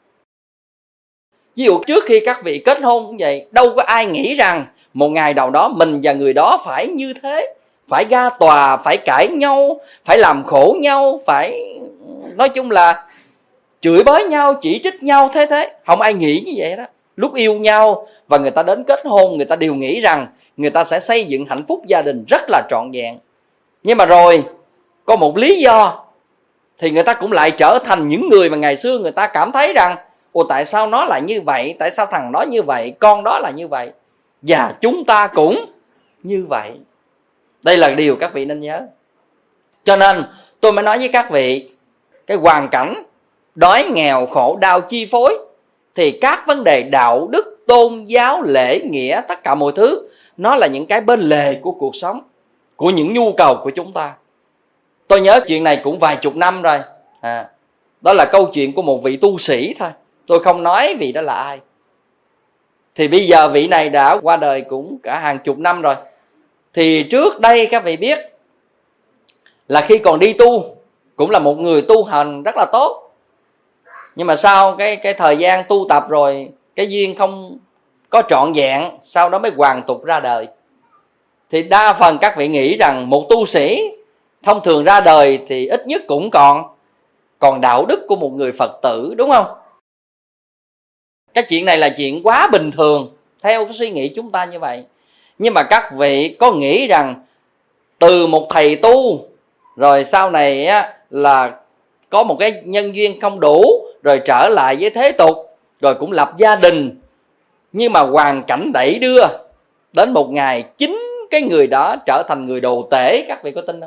Ví dụ trước khi các vị kết hôn cũng vậy, đâu có ai nghĩ rằng một ngày nào đó mình và người đó phải như thế, phải ra tòa, phải cãi nhau, phải làm khổ nhau, phải nói chung là chửi bới nhau, chỉ trích nhau thế. Không ai nghĩ như vậy đó. Lúc yêu nhau và người ta đến kết hôn, người ta đều nghĩ rằng người ta sẽ xây dựng hạnh phúc gia đình rất là trọn vẹn. Nhưng mà rồi có một lý do thì người ta cũng lại trở thành những người mà ngày xưa người ta cảm thấy rằng ồ tại sao nó lại như vậy, tại sao thằng đó như vậy, con đó là như vậy, và chúng ta cũng như vậy. Đây là điều các vị nên nhớ. Cho nên tôi mới nói với các vị, cái hoàn cảnh đói nghèo khổ đau chi phối, thì các vấn đề đạo đức, tôn giáo, lễ nghĩa, tất cả mọi thứ, nó là những cái bên lề của cuộc sống, của những nhu cầu của chúng ta. Tôi nhớ chuyện này cũng vài chục năm rồi. Đó là câu chuyện của một vị tu sĩ thôi. Tôi không nói vị đó là ai. Thì bây giờ vị này đã qua đời cũng cả hàng chục năm rồi. Thì trước đây các vị biết là khi còn đi tu, cũng là một người tu hành rất là tốt. Nhưng mà sau cái thời gian tu tập rồi, cái duyên không có trọn vẹn, sau đó mới hoàn tục ra đời. Thì đa phần các vị nghĩ rằng một tu sĩ thông thường ra đời thì ít nhất cũng còn đạo đức của một người Phật tử, đúng không? Cái chuyện này là chuyện quá bình thường theo cái suy nghĩ chúng ta như vậy. Nhưng mà các vị có nghĩ rằng từ một thầy tu rồi sau này á, là có một cái nhân duyên không đủ, rồi trở lại với thế tục, rồi cũng lập gia đình, nhưng mà hoàn cảnh đẩy đưa đến một ngày chính cái người đó trở thành người đồ tể, các vị có tin không?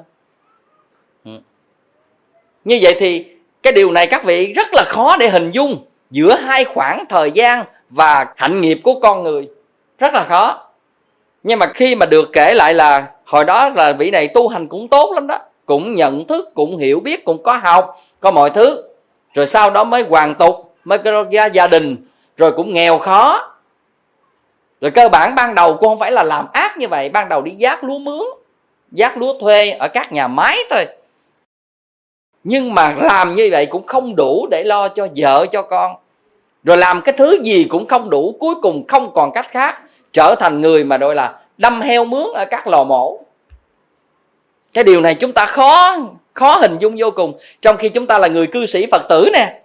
Như vậy thì cái điều này các vị rất là khó để hình dung giữa hai khoảng thời gian và hạnh nghiệp của con người, rất là khó. Nhưng mà khi mà được kể lại là hồi đó là vị này tu hành cũng tốt lắm đó, cũng nhận thức, cũng hiểu biết, cũng có học, có mọi thứ, rồi sau đó mới hoàn tục, mới có ra gia đình, rồi cũng nghèo khó. Rồi cơ bản ban đầu cũng không phải là làm ác như vậy, ban đầu đi vác lúa mướn, vác lúa thuê ở các nhà máy thôi. Nhưng mà làm như vậy cũng không đủ để lo cho vợ cho con, rồi làm cái thứ gì cũng không đủ, cuối cùng không còn cách khác, trở thành người mà gọi là đâm heo mướn ở các lò mổ. Cái điều này chúng ta khó hình dung vô cùng, trong khi chúng ta là người cư sĩ Phật tử nè.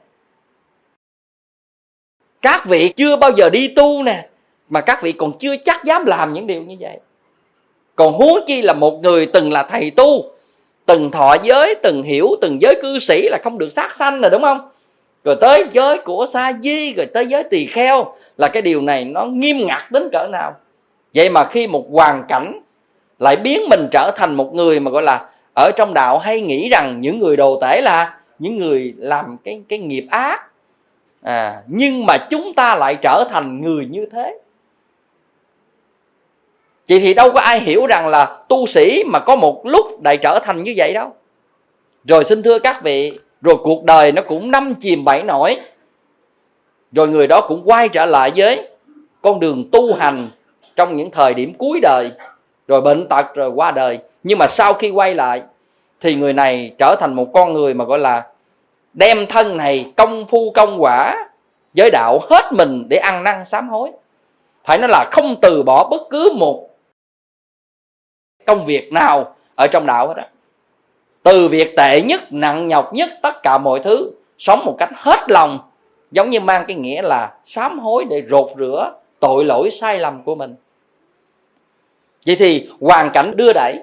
Các vị chưa bao giờ đi tu nè, mà các vị còn chưa chắc dám làm những điều như vậy. Còn huống chi là một người từng là thầy tu, từng thọ giới, từng hiểu, từng giới cư sĩ là không được sát sanh rồi, đúng không? Rồi tới giới của sa di, rồi tới giới tỳ kheo, là cái điều này nó nghiêm ngặt đến cỡ nào. Vậy mà khi một hoàn cảnh lại biến mình trở thành một người mà gọi là ở trong đạo hay nghĩ rằng những người đồ tể là những người làm cái nghiệp ác, nhưng mà chúng ta lại trở thành người như thế. Vậy thì đâu có ai hiểu rằng là tu sĩ mà có một lúc lại trở thành như vậy đâu. Rồi xin thưa các vị, rồi cuộc đời nó cũng năm chìm bảy nổi, rồi người đó cũng quay trở lại với con đường tu hành trong những thời điểm cuối đời, rồi bệnh tật, rồi qua đời. Nhưng mà sau khi quay lại thì người này trở thành một con người mà gọi là đem thân này công phu công quả giới đạo hết mình để ăn năn sám hối. Phải nói là không từ bỏ bất cứ một công việc nào ở trong đạo hết đó. Từ việc tệ nhất, nặng nhọc nhất, tất cả mọi thứ, sống một cách hết lòng, giống như mang cái nghĩa là sám hối để rột rửa tội lỗi sai lầm của mình. Vậy thì hoàn cảnh đưa đẩy,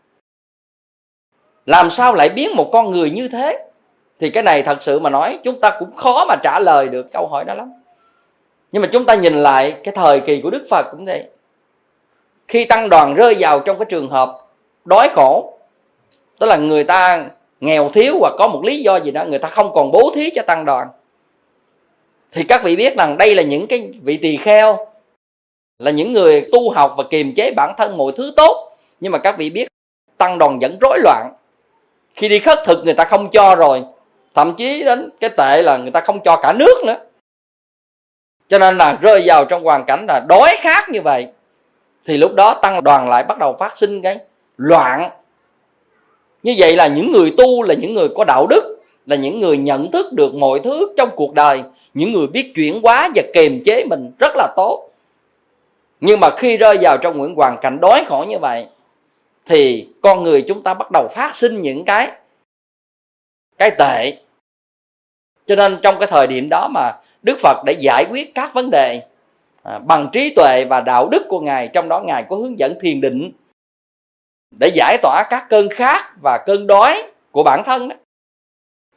làm sao lại biến một con người như thế? Thì cái này thật sự mà nói, chúng ta cũng khó mà trả lời được câu hỏi đó lắm. Nhưng mà chúng ta nhìn lại cái thời kỳ của Đức Phật cũng vậy. Khi tăng đoàn rơi vào trong cái trường hợp đói khổ, tức là người ta nghèo thiếu hoặc có một lý do gì đó, người ta không còn bố thí cho tăng đoàn, thì các vị biết rằng đây là những cái vị tỳ kheo, là những người tu học và kiềm chế bản thân mọi thứ tốt. Nhưng mà các vị biết tăng đoàn vẫn rối loạn. Khi đi khất thực người ta không cho rồi, thậm chí đến cái tệ là người ta không cho cả nước nữa. Cho nên là rơi vào trong hoàn cảnh là đói khát như vậy, thì lúc đó tăng đoàn lại bắt đầu phát sinh cái loạn. Như vậy là những người tu là những người có đạo đức, là những người nhận thức được mọi thứ trong cuộc đời, những người biết chuyển hóa và kiềm chế mình rất là tốt. Nhưng mà khi rơi vào trong những hoàn cảnh đói khổ như vậy, thì con người chúng ta bắt đầu phát sinh những cái tệ. Cho nên trong cái thời điểm đó mà Đức Phật đã giải quyết các vấn đề bằng trí tuệ và đạo đức của Ngài. Trong đó Ngài có hướng dẫn thiền định để giải tỏa các cơn khát và cơn đói của bản thân đó.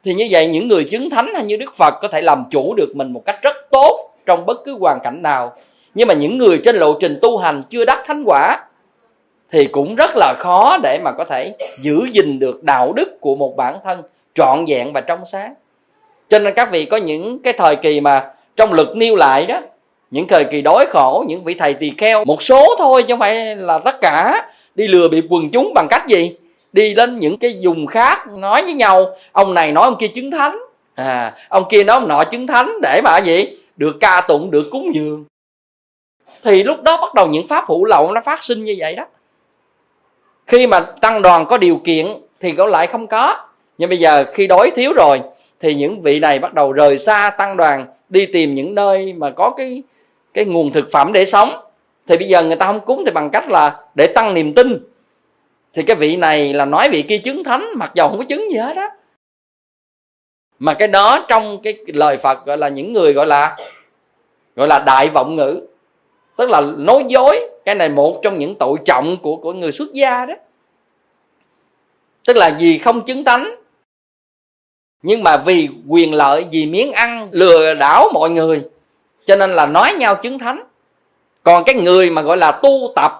Thì như vậy những người chứng thánh hay như Đức Phật có thể làm chủ được mình một cách rất tốt trong bất cứ hoàn cảnh nào. Nhưng mà những người trên lộ trình tu hành chưa đắc thánh quả thì cũng rất là khó để mà có thể giữ gìn được đạo đức của một bản thân trọn vẹn và trong sáng. Cho nên các vị có những cái thời kỳ mà trong luật nêu lại đó, những thời kỳ đói khổ, những vị thầy tỳ kheo, một số thôi chứ không phải là tất cả, đi lừa bịp quần chúng bằng cách gì? Đi lên những cái vùng khác nói với nhau, ông này nói ông kia chứng thánh, ông kia nói ông nọ chứng thánh, để mà gì? Được ca tụng, được cúng dường. Thì lúc đó bắt đầu những pháp hữu lậu nó phát sinh như vậy đó. Khi mà tăng đoàn có điều kiện thì có lại không có. Nhưng bây giờ khi đói thiếu rồi thì những vị này bắt đầu rời xa tăng đoàn, đi tìm những nơi mà có cái nguồn thực phẩm để sống. Thì bây giờ người ta không cúng thì bằng cách là để tăng niềm tin. Thì cái vị này là nói vị kia chứng thánh, mặc dầu không có chứng gì hết á. Mà cái đó trong cái lời Phật gọi là những người gọi là đại vọng ngữ, tức là nói dối. Cái này một trong những tội trọng của người xuất gia đó. Tức là vì không chứng tánh, nhưng mà vì quyền lợi, vì miếng ăn, lừa đảo mọi người, cho nên là nói nhau chứng thánh. Còn cái người mà gọi là tu tập,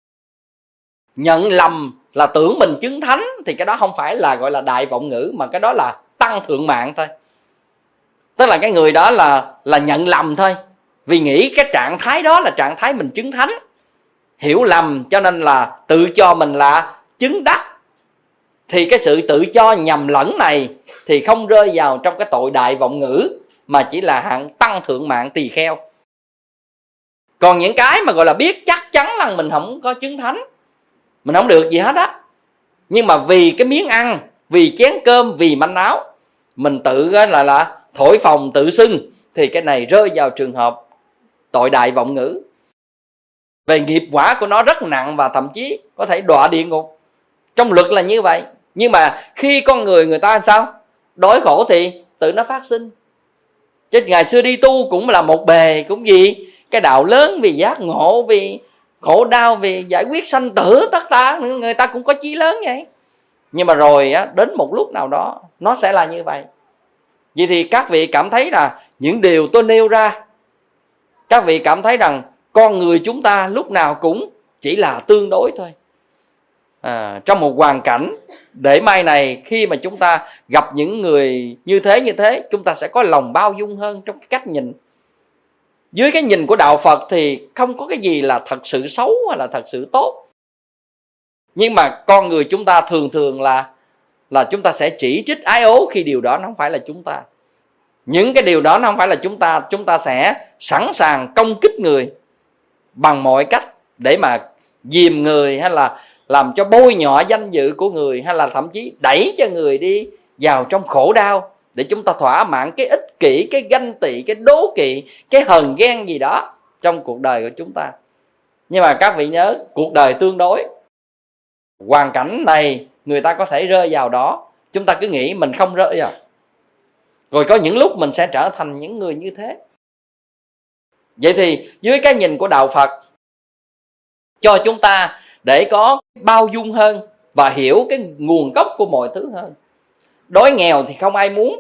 nhận lầm là tưởng mình chứng thánh, thì cái đó không phải là gọi là đại vọng ngữ, mà cái đó là tăng thượng mạng thôi. Tức là cái người đó là nhận lầm thôi, vì nghĩ cái trạng thái đó là trạng thái mình chứng thánh, hiểu lầm cho nên là tự cho mình là chứng đắc. Thì cái sự tự cho nhầm lẫn này thì không rơi vào trong cái tội đại vọng ngữ, mà chỉ là hạng tăng thượng mạng tỳ kheo. Còn những cái mà gọi là biết chắc chắn là mình không có chứng thánh, mình không được gì hết á, nhưng mà vì cái miếng ăn, vì chén cơm, vì manh áo, mình tự là thổi phồng tự xưng, thì cái này rơi vào trường hợp tội đại vọng ngữ. Về nghiệp quả của nó rất nặng và thậm chí có thể đọa địa ngục. Trong luật là như vậy. Nhưng mà khi con người ta sao? Đói khổ thì tự nó phát sinh. Chứ ngày xưa đi tu cũng là một bề, cũng gì? Cái đạo lớn vì giác ngộ, vì khổ đau, vì giải quyết sanh tử tất cả, người ta cũng có chí lớn vậy. Nhưng mà rồi đến một lúc nào đó nó sẽ là như vậy. Vậy thì các vị cảm thấy là những điều tôi nêu ra, các vị cảm thấy rằng con người chúng ta lúc nào cũng chỉ là tương đối thôi. Trong một hoàn cảnh để mai này, khi mà chúng ta gặp những người như thế, chúng ta sẽ có lòng bao dung hơn trong cái cách nhìn. Dưới cái nhìn của đạo Phật thì không có cái gì là thật sự xấu hay là thật sự tốt. Nhưng mà con người chúng ta thường là chúng ta sẽ chỉ trích ái ố khi điều đó nó không phải là chúng ta. Những cái điều đó nó không phải là chúng ta sẽ sẵn sàng công kích người bằng mọi cách để mà dìm người, hay là làm cho bôi nhọ danh dự của người, hay là thậm chí đẩy cho người đi vào trong khổ đau để chúng ta thỏa mãn cái ích kỷ, cái ganh tị, cái đố kỵ, cái hờn ghen gì đó trong cuộc đời của chúng ta. Nhưng mà các vị nhớ, cuộc đời tương đối. Hoàn cảnh này người ta có thể rơi vào đó, chúng ta cứ nghĩ mình không rơi vào. Rồi có những lúc mình sẽ trở thành những người như thế. Vậy thì dưới cái nhìn của đạo Phật cho chúng ta để có bao dung hơn và hiểu cái nguồn gốc của mọi thứ hơn. Đói nghèo thì không ai muốn,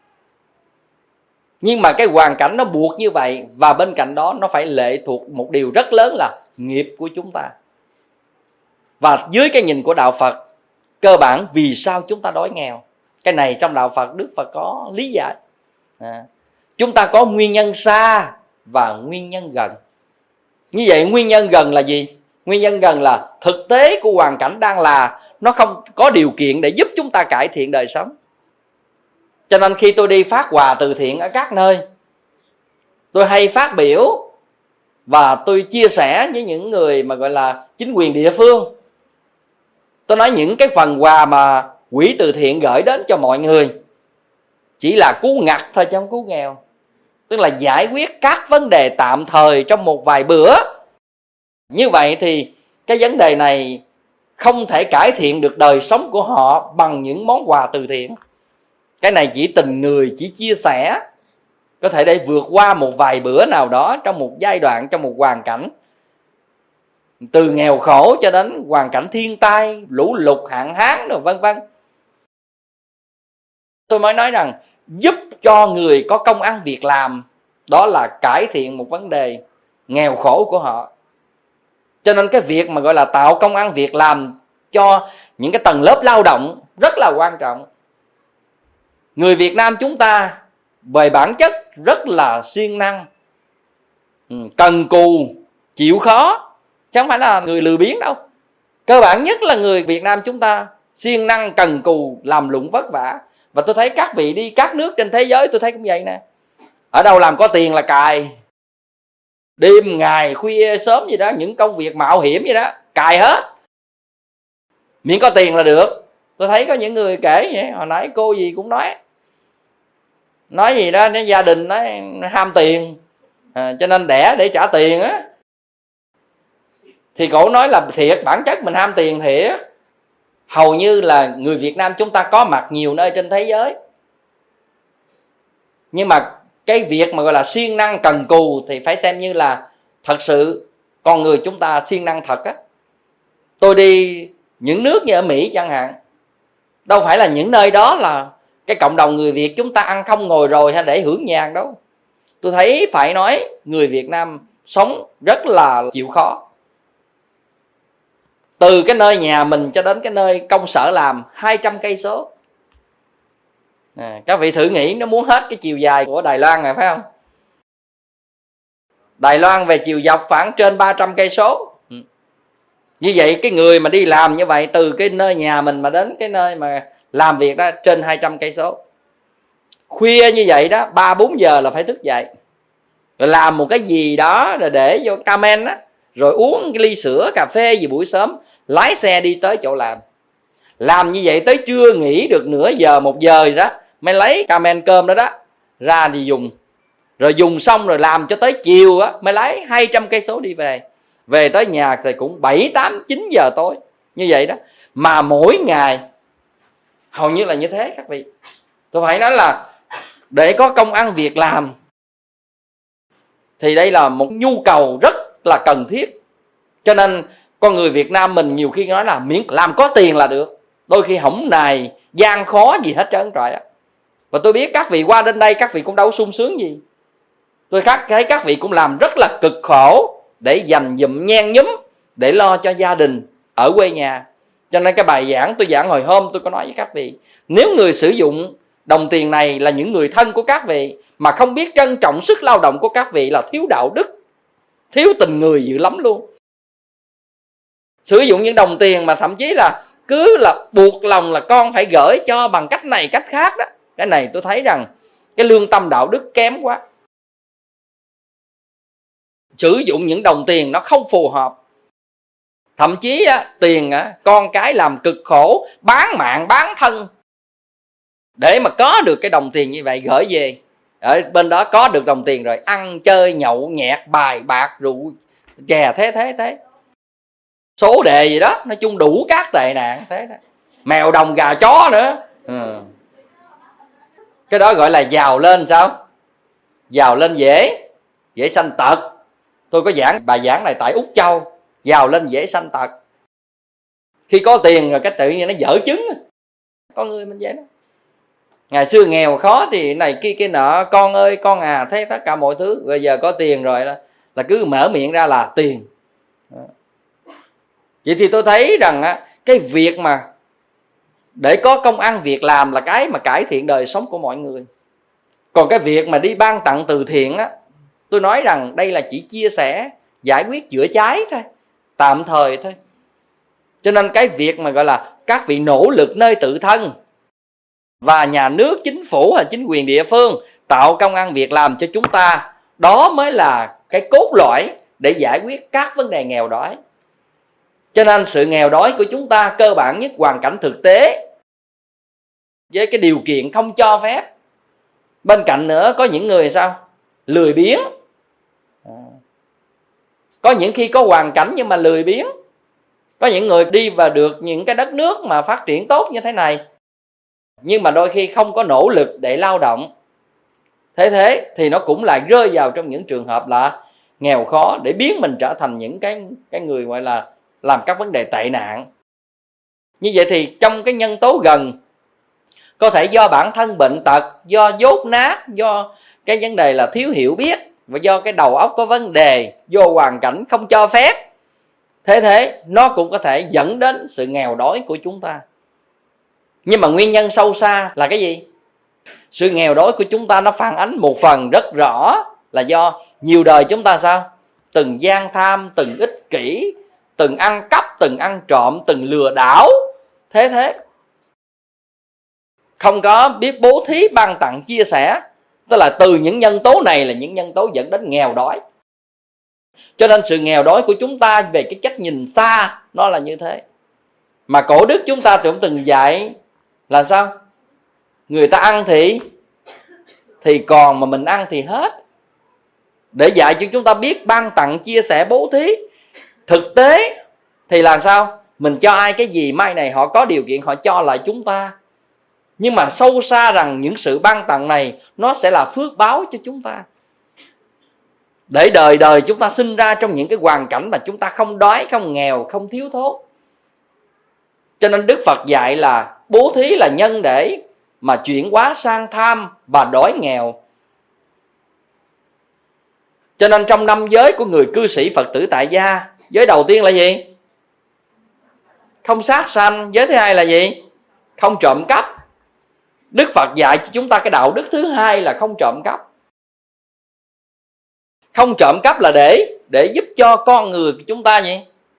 nhưng mà cái hoàn cảnh nó buộc như vậy. Và bên cạnh đó nó phải lệ thuộc một điều rất lớn là nghiệp của chúng ta. Và dưới cái nhìn của đạo Phật, cơ bản vì sao chúng ta đói nghèo, cái này trong đạo Phật, Đức Phật có lý giải. Chúng ta có nguyên nhân xa và nguyên nhân gần. Như vậy nguyên nhân gần là gì? Nguyên nhân gần là thực tế của hoàn cảnh đang là nó không có điều kiện để giúp chúng ta cải thiện đời sống. Cho nên khi tôi đi phát quà từ thiện ở các nơi, tôi hay phát biểu và tôi chia sẻ với những người mà gọi là chính quyền địa phương. Tôi nói những cái phần quà mà quỹ từ thiện gửi đến cho mọi người chỉ là cứu ngặt thôi chứ không cứu nghèo. Tức là giải quyết các vấn đề tạm thời trong một vài bữa. Như vậy thì cái vấn đề này không thể cải thiện được đời sống của họ bằng những món quà từ thiện. Cái này chỉ tình người, chỉ chia sẻ, có thể để vượt qua một vài bữa nào đó trong một giai đoạn, trong một hoàn cảnh, từ nghèo khổ cho đến hoàn cảnh thiên tai, lũ lụt, hạn hán rồi vân vân. Tôi mới nói rằng giúp cho người có công ăn việc làm, đó là cải thiện một vấn đề nghèo khổ của họ. Cho nên cái việc mà gọi là tạo công ăn việc làm cho những cái tầng lớp lao động rất là quan trọng. Người Việt Nam chúng ta về bản chất rất là siêng năng, cần cù, chịu khó, chứ không phải là người lười biếng đâu. Cơ bản nhất là người Việt Nam chúng ta siêng năng, cần cù, làm lụng vất vả. Và tôi thấy các vị đi các nước trên thế giới tôi thấy cũng vậy nè. Ở đâu làm có tiền là cài, đêm ngày khuya sớm gì đó, những công việc mạo hiểm gì đó cài hết, miễn có tiền là được. Tôi thấy có những người kể vậy, hồi nãy cô gì cũng nói gì đó, nói gia đình nói ham tiền, cho nên đẻ để trả tiền á. Thì cổ nói là thiệt, bản chất mình ham tiền thiệt. Hầu như là người Việt Nam chúng ta có mặt nhiều nơi trên thế giới, nhưng mà cái việc mà gọi là siêng năng cần cù thì phải xem như là thật sự con người chúng ta siêng năng thật á. Tôi đi những nước như ở Mỹ chẳng hạn, đâu phải là những nơi đó là cái cộng đồng người Việt chúng ta ăn không ngồi rồi hay để hưởng nhàn đâu. Tôi thấy phải nói người Việt Nam sống rất là chịu khó. Từ cái nơi nhà mình cho đến cái nơi công sở làm 200 cây số. Các vị thử nghĩ nó muốn hết cái chiều dài của Đài Loan này phải không? Đài Loan về chiều dọc khoảng trên 300 cây số. Như vậy cái người mà đi làm như vậy từ cái nơi nhà mình mà đến cái nơi mà làm việc đó trên 200 cây số. Khuya như vậy đó, 3-4 giờ là phải thức dậy. Rồi làm một cái gì đó rồi để vô comment á, rồi uống cái ly sữa, cà phê gì buổi sớm, lái xe đi tới chỗ làm. Làm như vậy tới trưa nghỉ được nửa giờ, 1 giờ gì đó, mới lấy comment cơm đó ra đi dùng. Rồi dùng xong rồi làm cho tới chiều á, mới lấy 200 cây số đi về. Về tới nhà thì cũng 7, 8, 9 giờ tối. Như vậy đó. Mà mỗi ngày hầu như là như thế các vị. Tôi phải nói là để có công ăn việc làm thì đây là một nhu cầu rất là cần thiết. Cho nên con người Việt Nam mình nhiều khi nói là miễn làm có tiền là được. Đôi khi hổng nài gian khó gì hết trơn trời á. Và tôi biết các vị qua đến đây các vị cũng đâu sung sướng gì. Tôi thấy các vị cũng làm rất là cực khổ để dành dụm nhen nhúm để lo cho gia đình ở quê nhà. Cho nên cái bài giảng tôi giảng hồi hôm tôi có nói với các vị, nếu người sử dụng đồng tiền này là những người thân của các vị mà không biết trân trọng sức lao động của các vị là thiếu đạo đức, thiếu tình người dữ lắm luôn. Sử dụng những đồng tiền mà thậm chí là cứ là buộc lòng là con phải gửi cho bằng cách này cách khác đó. Cái này tôi thấy rằng cái lương tâm đạo đức kém quá. Sử dụng những đồng tiền nó không phù hợp. Thậm chí á, tiền á, con cái làm cực khổ, bán mạng bán thân để mà có được cái đồng tiền như vậy gửi về. Ở bên đó có được đồng tiền rồi ăn chơi nhậu nhẹt bài bạc rượu chè thế. Số đề gì đó, nói chung đủ các tệ nạn thế đó. Mèo đồng gà chó nữa. Cái đó gọi là giàu lên sao? Giàu lên dễ sanh tật. Tôi có giảng bài giảng này tại Úc Châu. Giàu lên dễ sanh tật. Khi có tiền rồi cái tự nhiên nó dở chứng. Con người mình vậy đó. Ngày xưa nghèo khó thì này kia nọ, con ơi con à, thấy tất cả mọi thứ. Bây giờ có tiền rồi là cứ mở miệng ra là tiền. Vậy thì tôi thấy rằng cái việc mà để có công ăn việc làm là cái mà cải thiện đời sống của mọi người. Còn cái việc mà đi ban tặng từ thiện á, tôi nói rằng đây là chỉ chia sẻ, giải quyết chữa cháy thôi, tạm thời thôi. Cho nên cái việc mà gọi là các vị nỗ lực nơi tự thân và nhà nước, chính phủ hay chính quyền địa phương tạo công ăn việc làm cho chúng ta, đó mới là cái cốt lõi để giải quyết các vấn đề nghèo đói. Cho nên sự nghèo đói của chúng ta cơ bản nhất hoàn cảnh thực tế với cái điều kiện không cho phép. Bên cạnh nữa có những người sao? Lười biếng. Có những khi có hoàn cảnh nhưng mà lười biếng. Có những người đi vào được những cái đất nước mà phát triển tốt như thế này, nhưng mà đôi khi không có nỗ lực để lao động. Thế thì nó cũng lại rơi vào trong những trường hợp là nghèo khó, để biến mình trở thành những cái người gọi là làm các vấn đề tệ nạn. Như vậy thì trong cái nhân tố gần, Có thể do bản thân bệnh tật, do dốt nát, do cái vấn đề là thiếu hiểu biết, và do cái đầu óc có vấn đề, do hoàn cảnh không cho phép. Thế nó cũng có thể dẫn đến sự nghèo đói của chúng ta. Nhưng mà nguyên nhân sâu xa là cái gì? Sự nghèo đói của chúng ta nó phản ánh một phần rất rõ là do nhiều đời chúng ta sao? Từng gian tham, từng ích kỷ, từng ăn cắp, từng ăn trộm, từng lừa đảo. Thế không có biết bố thí, ban tặng, chia sẻ. Tức là từ những nhân tố này là những nhân tố dẫn đến nghèo đói. Cho nên sự nghèo đói của chúng ta về cái cách nhìn xa nó là như thế. Mà cổ đức chúng ta cũng từng dạy là sao? Người ta ăn thì còn, mà mình ăn thì hết. Để dạy cho chúng ta biết ban tặng, chia sẻ, bố thí. Thực tế thì là sao? Mình cho ai cái gì mai này họ có điều kiện họ cho lại chúng ta. Nhưng mà sâu xa rằng những sự ban tặng này nó sẽ là phước báo cho chúng ta, để đời đời chúng ta sinh ra trong những cái hoàn cảnh mà chúng ta không đói, không nghèo, không thiếu thốn. Cho nên Đức Phật dạy là bố thí là nhân để mà chuyển hóa sang tham và đói nghèo. Cho nên trong 5 giới của người cư sĩ Phật tử tại gia, giới đầu tiên là gì? Không sát sanh. Giới thứ hai là gì? Không trộm cắp. Đức Phật dạy cho chúng ta cái đạo đức thứ hai là không trộm cắp. Không trộm cắp là để giúp cho con người của chúng ta gì?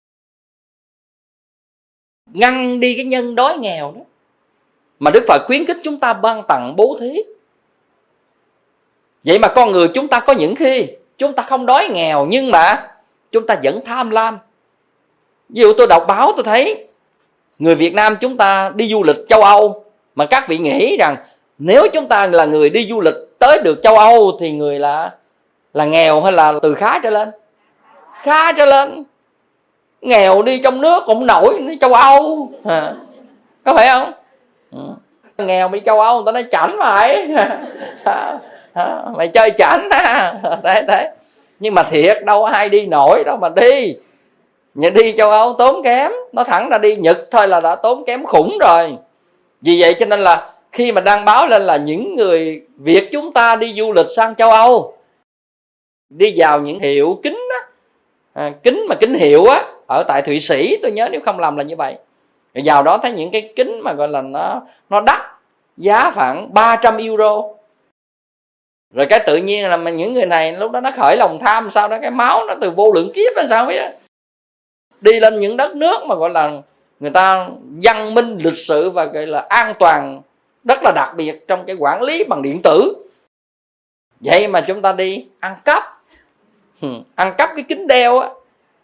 Ngăn đi cái nhân đói nghèo đó. Mà Đức Phật khuyến khích chúng ta ban tặng bố thí. Vậy mà con người chúng ta có những khi chúng ta không đói nghèo, nhưng mà chúng ta vẫn tham lam. Ví dụ tôi đọc báo tôi thấy người Việt Nam chúng ta đi du lịch châu Âu, mà các vị nghĩ rằng nếu chúng ta là người đi du lịch tới được châu Âu thì người là nghèo hay là từ khá trở lên? Khá trở lên. Nghèo đi trong nước cũng nổi đi châu Âu, có phải không? Nghèo đi châu Âu người ta nói chảnh mày. Mày chơi chảnh á. Đấy. Nhưng mà thiệt đâu ai đi nổi đâu mà đi. Nhật đi châu Âu tốn kém. Nó thẳng ra đi Nhật thôi là đã tốn kém khủng rồi. Vì vậy cho nên là khi mà đăng báo lên là những người Việt chúng ta đi du lịch sang châu Âu, đi vào những hiệu kính á, kính hiệu á, ở tại Thụy Sĩ tôi nhớ nếu không lầm là như vậy. Rồi vào đó thấy những cái kính mà gọi là nó đắt, giá khoảng 300 euro. Rồi cái tự nhiên là những người này lúc đó nó khởi lòng tham, sao đó cái máu nó từ vô lượng kiếp hay sao biết. Đi lên những đất nước mà gọi là người ta văn minh, lịch sự và gọi là an toàn rất là đặc biệt trong cái quản lý bằng điện tử. Vậy mà chúng ta đi ăn cắp. Ăn cắp cái kính đeo á.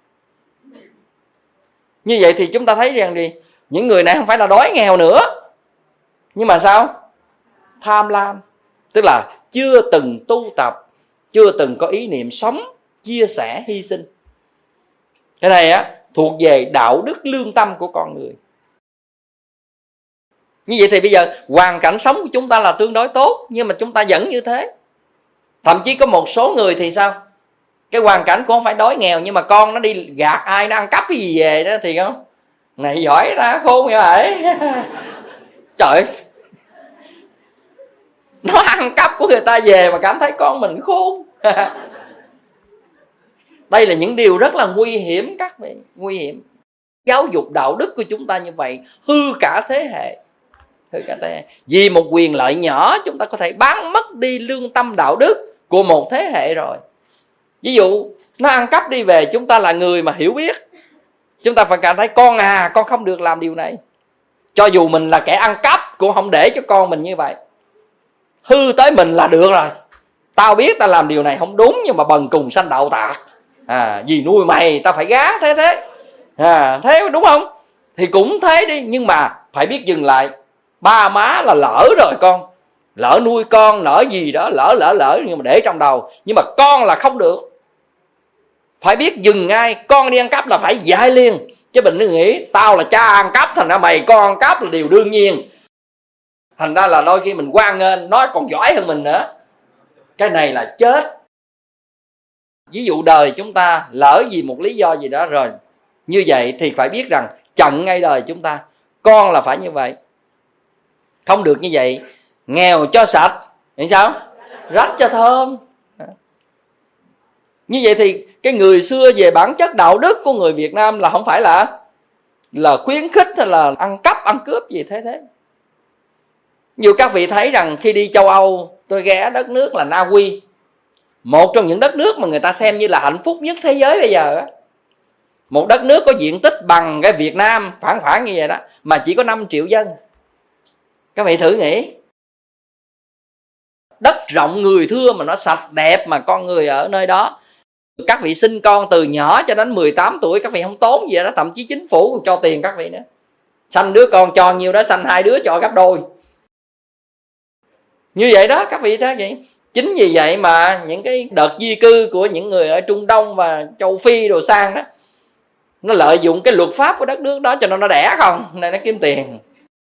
Như vậy thì chúng ta thấy rằng gì? Những người này không phải là đói nghèo nữa, nhưng mà sao? Tham lam. Tức là chưa từng tu tập, chưa từng có ý niệm sống, chia sẻ, hy sinh. Cái này á thuộc về đạo đức lương tâm của con người. Như vậy thì bây giờ hoàn cảnh sống của chúng ta là tương đối tốt, nhưng mà chúng ta vẫn như thế. Thậm chí có một số người thì sao? Cái hoàn cảnh cũng không phải đói nghèo, nhưng mà con nó đi gạt ai, nó ăn cắp cái gì về đó thì không? Này giỏi ta, khôn như vậy. Trời, nó ăn cắp của người ta về mà cảm thấy con mình khôn. Đây là những điều rất là nguy hiểm các vị, nguy hiểm. Giáo dục đạo đức của chúng ta như vậy hư cả thế hệ. Vì một quyền lợi nhỏ chúng ta có thể bán mất đi lương tâm đạo đức của một thế hệ rồi. Ví dụ nó ăn cắp đi về, chúng ta là người mà hiểu biết, chúng ta phải cảm thấy con không được làm điều này. Cho dù mình là kẻ ăn cắp cũng không để cho con mình như vậy. Hư tới mình là được rồi. Tao biết tao làm điều này không đúng, nhưng mà bần cùng sanh đậu tạc. Vì nuôi mày tao phải gán thế. Thế đúng không? Thì cũng thế đi, nhưng mà phải biết dừng lại. Ba má là lỡ rồi con, lỡ nuôi con, lỡ gì đó, lỡ nhưng mà để trong đầu. Nhưng mà con là không được, phải biết dừng ngay. Con đi ăn cắp là phải dạy liền, chứ mình đừng nghĩ tao là cha ăn cắp thành ra mày con ăn cắp là điều đương nhiên. Thành ra là đôi khi mình hoan nghênh nói còn giỏi hơn mình nữa. Cái này là chết. Ví dụ đời chúng ta lỡ vì một lý do gì đó rồi như vậy thì phải biết rằng chặn ngay đời chúng ta. Con là phải như vậy. Không được như vậy. Nghèo cho sạch, thì sao? Rách cho thơm. Như vậy thì cái người xưa về bản chất đạo đức của người Việt Nam là không phải là khuyến khích hay là ăn cắp ăn cướp gì thế. Nhiều các vị thấy rằng khi đi châu Âu, tôi ghé đất nước là Na Uy, một trong những đất nước mà người ta xem như là hạnh phúc nhất thế giới bây giờ á. Một đất nước có diện tích bằng cái Việt Nam, khoảng như vậy đó, mà chỉ có 5 triệu dân. Các vị thử nghĩ, đất rộng người thưa mà nó sạch đẹp, mà con người ở nơi đó, các vị sinh con từ nhỏ cho đến 18 tuổi các vị không tốn gì đó, thậm chí chính phủ còn cho tiền các vị nữa. Sanh đứa con cho nhiều đó, sanh 2 đứa cho gấp đôi. Như vậy đó các vị thấy vậy. Chính vì vậy mà những cái đợt di cư của những người ở Trung Đông và châu Phi đồ sang đó, nó lợi dụng cái luật pháp của đất nước đó cho nó đẻ không, nên nó kiếm tiền.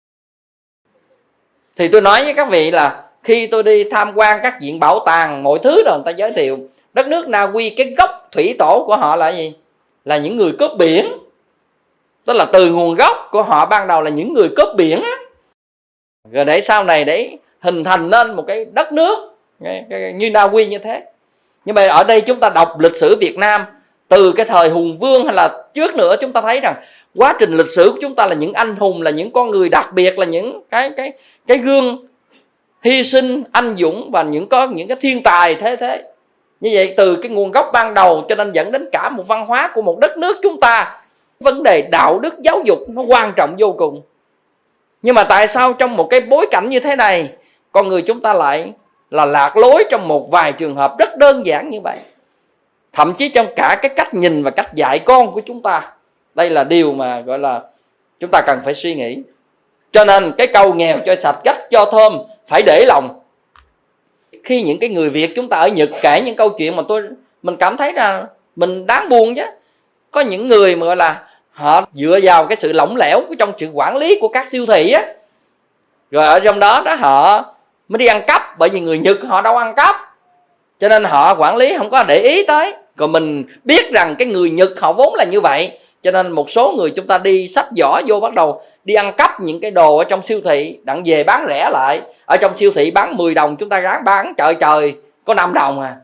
Thì tôi nói với các vị là khi tôi đi tham quan các viện bảo tàng, mọi thứ rồi người ta giới thiệu đất nước Na Uy, cái gốc thủy tổ của họ là gì? Là những người cướp biển. Tức là từ nguồn gốc của họ ban đầu là những người cướp biển á. Rồi để sau này để hình thành nên một cái đất nước như Na Uy như thế. Nhưng mà ở đây chúng ta đọc lịch sử Việt Nam từ cái thời Hùng Vương hay là trước nữa, chúng ta thấy rằng quá trình lịch sử của chúng ta là những anh hùng, là những con người đặc biệt, là những cái gương hy sinh anh dũng và những cái thiên tài thế. Như vậy từ cái nguồn gốc ban đầu cho nên dẫn đến cả một văn hóa của một đất nước chúng ta, vấn đề đạo đức giáo dục nó quan trọng vô cùng. Nhưng mà tại sao trong một cái bối cảnh như thế này, con người chúng ta lại là lạc lối trong một vài trường hợp rất đơn giản như vậy? Thậm chí trong cả cái cách nhìn và cách dạy con của chúng ta, đây là điều mà gọi là chúng ta cần phải suy nghĩ. Cho nên cái câu nghèo cho sạch, rách cho thơm phải để lòng. Khi những cái người Việt chúng ta ở Nhật kể những câu chuyện mà mình cảm thấy là mình đáng buồn chứ. Có những người mà gọi là họ dựa vào cái sự lỏng lẻo của trong sự quản lý của các siêu thị á, rồi ở trong đó họ mới đi ăn cắp. Bởi vì người Nhật họ đâu ăn cắp, cho nên họ quản lý không có để ý tới. Còn mình biết rằng cái người Nhật họ vốn là như vậy, cho nên một số người chúng ta đi xách giỏ vô, bắt đầu đi ăn cắp những cái đồ ở trong siêu thị, đặng về bán rẻ lại. Ở trong siêu thị bán 10 đồng, chúng ta ráng bán trời có 5 đồng à.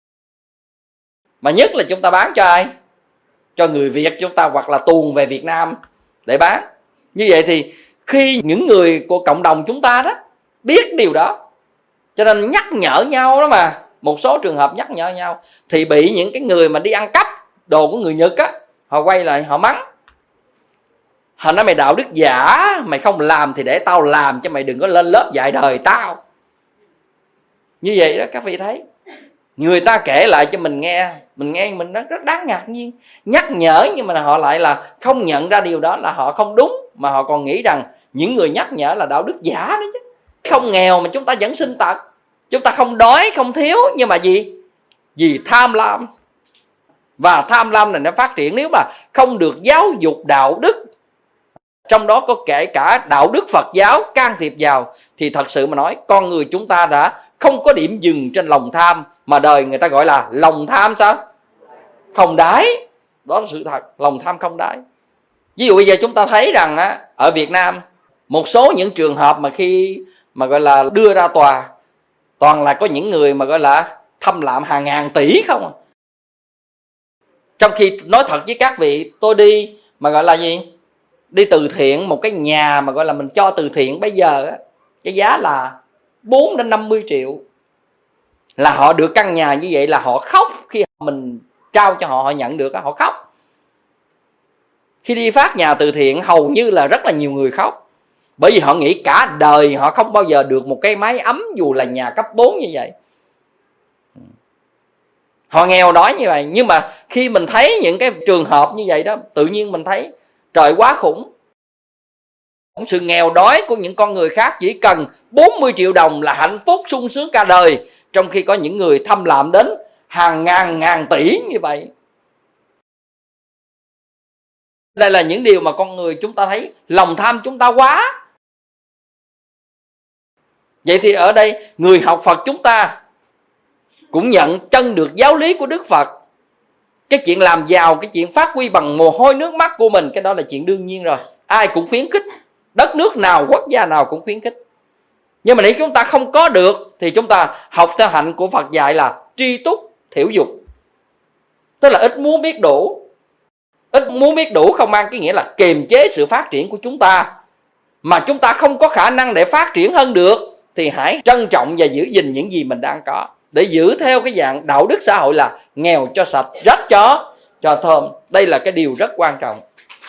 Mà nhất là chúng ta bán cho ai? Cho người Việt chúng ta, hoặc là tuồn về Việt Nam để bán. Như vậy thì khi những người của cộng đồng chúng ta đó biết điều đó, cho nên nhắc nhở nhau đó mà, một số trường hợp nhắc nhở nhau, thì bị những cái người mà đi ăn cắp đồ của người Nhật á, họ quay lại họ mắng. Họ nói mày đạo đức giả, mày không làm thì để tao làm, chứ mày đừng có lên lớp dạy đời tao. Như vậy đó các vị thấy, người ta kể lại cho mình nghe mình rất đáng ngạc nhiên. Nhắc nhở nhưng mà họ lại là không nhận ra điều đó là họ không đúng, mà họ còn nghĩ rằng những người nhắc nhở là đạo đức giả đấy chứ. Không nghèo mà chúng ta vẫn sinh tật, chúng ta không đói không thiếu, nhưng mà vì tham lam. Và tham lam này nó phát triển nếu mà không được giáo dục đạo đức, trong đó có kể cả đạo đức Phật giáo can thiệp vào, thì thật sự mà nói con người chúng ta đã không có điểm dừng trên lòng tham, mà đời người ta gọi là lòng tham sao? Không đáy. Đó là sự thật, lòng tham không đáy. Ví dụ bây giờ chúng ta thấy rằng ở Việt Nam, một số những trường hợp mà khi mà gọi là đưa ra tòa, toàn là có những người mà gọi là thâm lạm hàng ngàn tỷ không à. Trong khi nói thật với các vị, tôi đi mà gọi là gì? Đi từ thiện một cái nhà mà gọi là mình cho từ thiện bây giờ á, cái giá là 4 đến 50 triệu. Là họ được căn nhà như vậy là họ khóc. Khi mình trao cho họ, họ nhận được họ khóc. Khi đi phát nhà từ thiện hầu như là rất là nhiều người khóc. Bởi vì họ nghĩ cả đời họ không bao giờ được một cái mái ấm, dù là nhà cấp 4 như vậy. Họ nghèo đói như vậy. Nhưng mà khi mình thấy những cái trường hợp như vậy đó, tự nhiên mình thấy trời quá khủng. Sự nghèo đói của những con người khác chỉ cần 40 triệu đồng là hạnh phúc sung sướng cả đời, trong khi có những người thâm lạm đến hàng ngàn tỷ như vậy. Đây là những điều mà con người chúng ta thấy lòng tham chúng ta quá. Vậy thì ở đây người học Phật chúng ta cũng nhận chân được giáo lý của Đức Phật. Cái chuyện làm giàu, cái chuyện phát huy bằng mồ hôi nước mắt của mình, cái đó là chuyện đương nhiên rồi. Ai cũng khuyến khích, đất nước nào, quốc gia nào cũng khuyến khích. Nhưng mà nếu chúng ta không có được thì chúng ta học theo hạnh của Phật dạy là tri túc thiểu dục, tức là ít muốn biết đủ. Ít muốn biết đủ không mang cái nghĩa là kiềm chế sự phát triển của chúng ta, mà chúng ta không có khả năng để phát triển hơn được thì hãy trân trọng và giữ gìn những gì mình đang có, để giữ theo cái dạng đạo đức xã hội là nghèo cho sạch, rách cho thơm. Đây là cái điều rất quan trọng.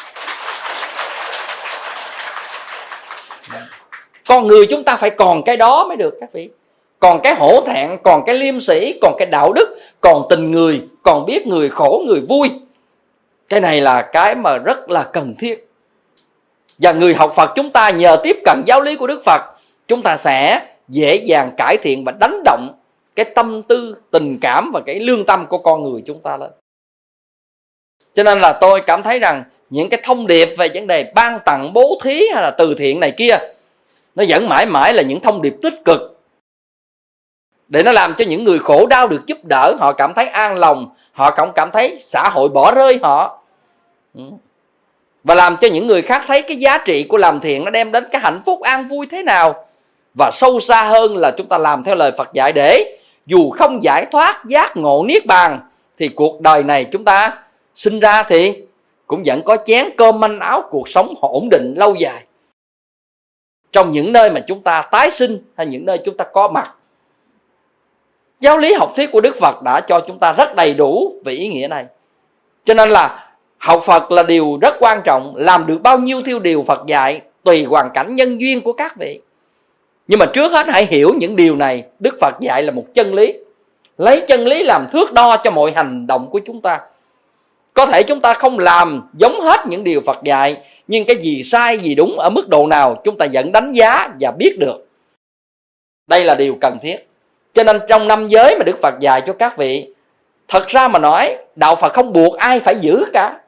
Con người chúng ta phải còn cái đó mới được các vị. Còn cái hổ thẹn, còn cái liêm sĩ, còn cái đạo đức, còn tình người, còn biết người khổ người vui. Cái này là cái mà rất là cần thiết. Và người học Phật chúng ta nhờ tiếp cận giáo lý của Đức Phật, chúng ta sẽ dễ dàng cải thiện và đánh động cái tâm tư, tình cảm và cái lương tâm của con người chúng ta lên. Cho nên là tôi cảm thấy rằng những cái thông điệp về vấn đề ban tặng, bố thí hay là từ thiện này kia, nó vẫn mãi mãi là những thông điệp tích cực, để nó làm cho những người khổ đau được giúp đỡ, họ cảm thấy an lòng, họ không cảm thấy xã hội bỏ rơi họ, và làm cho những người khác thấy cái giá trị của làm thiện nó đem đến cái hạnh phúc an vui thế nào. Và sâu xa hơn là chúng ta làm theo lời Phật dạy, để dù không giải thoát giác ngộ niết bàn thì cuộc đời này chúng ta sinh ra thì cũng vẫn có chén cơm manh áo, cuộc sống ổn định lâu dài trong những nơi mà chúng ta tái sinh hay những nơi chúng ta có mặt. Giáo lý học thuyết của Đức Phật đã cho chúng ta rất đầy đủ về ý nghĩa này. Cho nên là học Phật là điều rất quan trọng. Làm được bao nhiêu theo điều Phật dạy tùy hoàn cảnh nhân duyên của các vị. Nhưng mà trước hết hãy hiểu những điều này. Đức Phật dạy là một chân lý. Lấy chân lý làm thước đo cho mọi hành động của chúng ta. Có thể chúng ta không làm giống hết những điều Phật dạy, nhưng cái gì sai gì đúng ở mức độ nào chúng ta vẫn đánh giá và biết được. Đây là điều cần thiết. Cho nên trong năm giới mà Đức Phật dạy cho các vị, thật ra mà nói, đạo Phật không buộc ai phải giữ cả.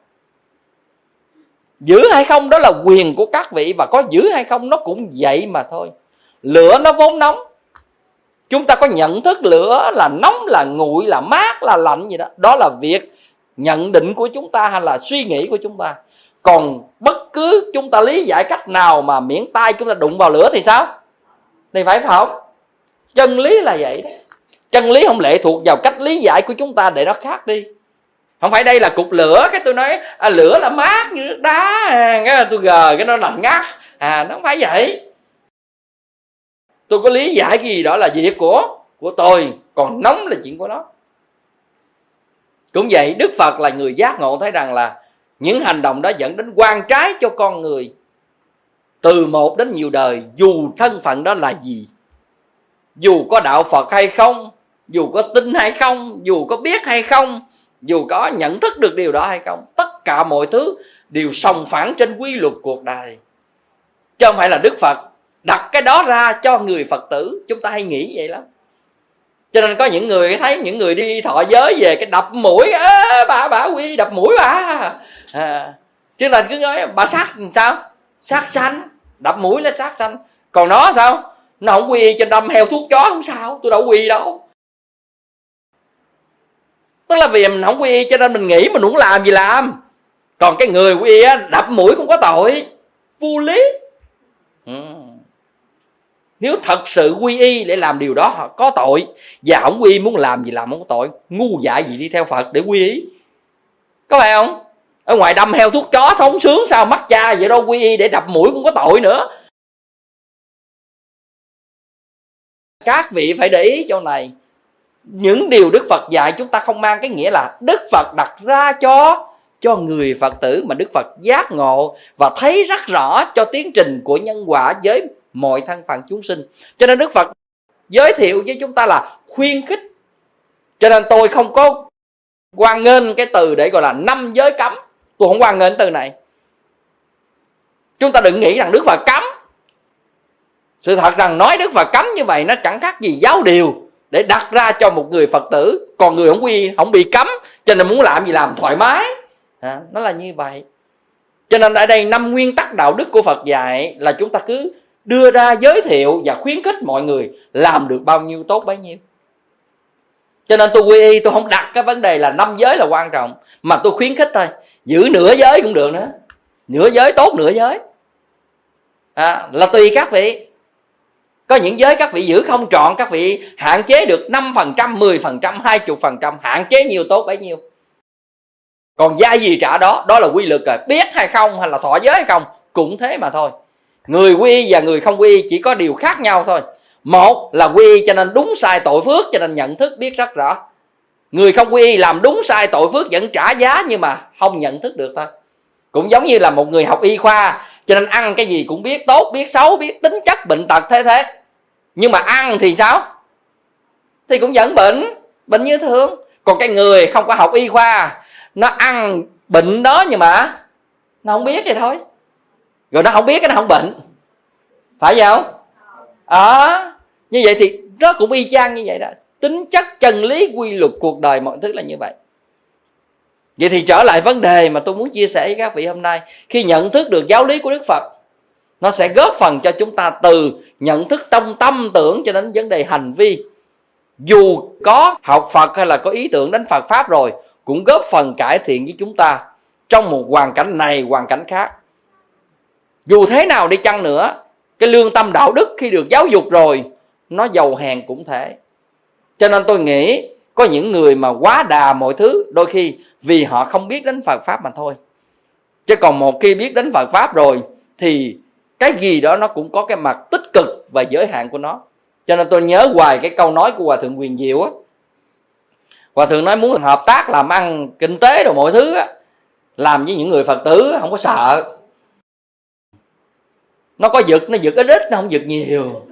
Giữ hay không đó là quyền của các vị, và có giữ hay không nó cũng vậy mà thôi. Lửa nó vốn nóng. Chúng ta có nhận thức lửa là nóng, là nguội, là mát, là lạnh gì đó. Đó là việc nhận định của chúng ta hay là suy nghĩ của chúng ta. Còn bất cứ chúng ta lý giải cách nào mà miễn tay chúng ta đụng vào lửa thì sao? Thì phải không? Chân lý là vậy. Chân lý không lệ thuộc vào cách lý giải của chúng ta để nó khác đi. Không phải đây là cục lửa, cái tôi nói lửa là mát như nước đá, cái tôi gờ cái nó là ngắt. Nó không phải vậy. Tôi có lý giải cái gì đó là việc của tôi, còn nóng là chuyện của nó. Cũng vậy, Đức Phật là người giác ngộ thấy rằng là những hành động đó dẫn đến oan trái cho con người từ một đến nhiều đời, dù thân phận đó là gì, dù có đạo Phật hay không, dù có tin hay không, dù có biết hay không, dù có nhận thức được điều đó hay không, tất cả mọi thứ đều sòng phẳng trên quy luật cuộc đời. Chứ không phải là Đức Phật đặt cái đó ra cho người Phật tử. Chúng ta hay nghĩ vậy lắm. Cho nên có những người thấy những người đi thọ giới về cái đập mũi, bà quy đập mũi bà. Chứ là cứ nói bà sát sao? Sát sanh, đập mũi là sát sanh. Còn nó sao? Nó không quy cho đâm heo thuốc chó không sao, tôi đâu quy đâu. Tức là vì mình không quy cho nên mình nghĩ mình cũng làm gì làm. Còn cái người quy đập mũi cũng có tội, vô lý. Nếu thật sự quy y để làm điều đó họ có tội, và không quy muốn làm gì làm không có tội. Ngu dại gì đi theo Phật để quy y, có phải không? Ở ngoài đâm heo thuốc chó sống sướng sao mắc cha vậy đâu, quy y để đập mũi cũng có tội nữa. Các vị phải để ý chỗ này. Những điều Đức Phật dạy chúng ta không mang cái nghĩa là Đức Phật đặt ra cho người Phật tử, mà Đức Phật giác ngộ và thấy rất rõ cho tiến trình của nhân quả với mọi thân phận chúng sinh. Cho nên Đức Phật giới thiệu với chúng ta là khuyến khích. Cho nên tôi không có hoan nghênh cái từ để gọi là 5 giới cấm. Tôi không hoan nghênh từ này. Chúng ta đừng nghĩ rằng Đức Phật cấm. Sự thật rằng nói Đức Phật cấm như vậy nó chẳng khác gì giáo điều để đặt ra cho một người Phật tử. Còn người không bị cấm, cho nên muốn làm gì làm thoải mái. Nó là như vậy. Cho nên ở đây 5 nguyên tắc đạo đức của Phật dạy là chúng ta cứ đưa ra giới thiệu và khuyến khích mọi người làm được bao nhiêu tốt bấy nhiêu. Cho nên tôi quy y, tôi không đặt cái vấn đề là 5 giới là quan trọng, mà tôi khuyến khích thôi. Giữ nửa giới cũng được nữa. Nửa giới tốt nửa giới là tùy các vị. Có những giới các vị giữ không trọn, các vị hạn chế được 5%, 10%, 20%, hạn chế nhiều tốt bấy nhiêu. Còn giai gì trả đó, đó là quy luật rồi. Biết hay không, hay là thọ giới hay không, cũng thế mà thôi. Người quy và người không quy chỉ có điều khác nhau thôi. Một là quy cho nên đúng sai tội phước, cho nên nhận thức biết rất rõ. Người không quy làm đúng sai tội phước vẫn trả giá, nhưng mà không nhận thức được thôi. Cũng giống như là một người học y khoa, cho nên ăn cái gì cũng biết tốt, biết xấu, biết tính chất bệnh tật thế. Nhưng mà ăn thì sao? Thì cũng vẫn bệnh như thường. Còn cái người không có học y khoa, nó ăn bệnh đó nhưng mà nó không biết vậy thôi. Rồi nó không biết cái nó không bệnh. Phải vậy không? Như vậy thì nó cũng y chang như vậy đó. Tính chất chân lý quy luật cuộc đời mọi thứ là như vậy. Vậy thì trở lại vấn đề mà tôi muốn chia sẻ với các vị hôm nay. Khi nhận thức được giáo lý của Đức Phật, nó sẽ góp phần cho chúng ta từ nhận thức trong tâm tưởng cho đến vấn đề hành vi. Dù có học Phật hay là có ý tưởng đến Phật Pháp rồi, cũng góp phần cải thiện với chúng ta trong một hoàn cảnh này, hoàn cảnh khác. Dù thế nào đi chăng nữa, cái lương tâm đạo đức khi được giáo dục rồi, nó giàu hèn cũng thể. Cho nên tôi nghĩ có những người mà quá đà mọi thứ, đôi khi vì họ không biết đến Phật Pháp mà thôi. Chứ còn một khi biết đến Phật Pháp rồi thì cái gì đó nó cũng có cái mặt tích cực và giới hạn của nó. Cho nên tôi nhớ hoài cái câu nói của Hòa Thượng Quyền Diệu á. Hòa Thượng nói muốn hợp tác làm ăn kinh tế rồi mọi thứ á, làm với những người Phật tử không có sợ. Nó có giật, nó giật ít ít, nó không giật nhiều.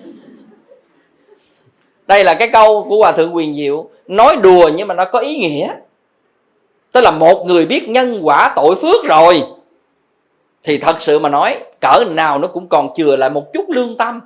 Đây là cái câu của Hòa Thượng Quyền Diệu, nói đùa nhưng mà nó có ý nghĩa. Tức là một người biết nhân quả tội phước rồi thì thật sự mà nói cỡ nào nó cũng còn chừa lại một chút lương tâm.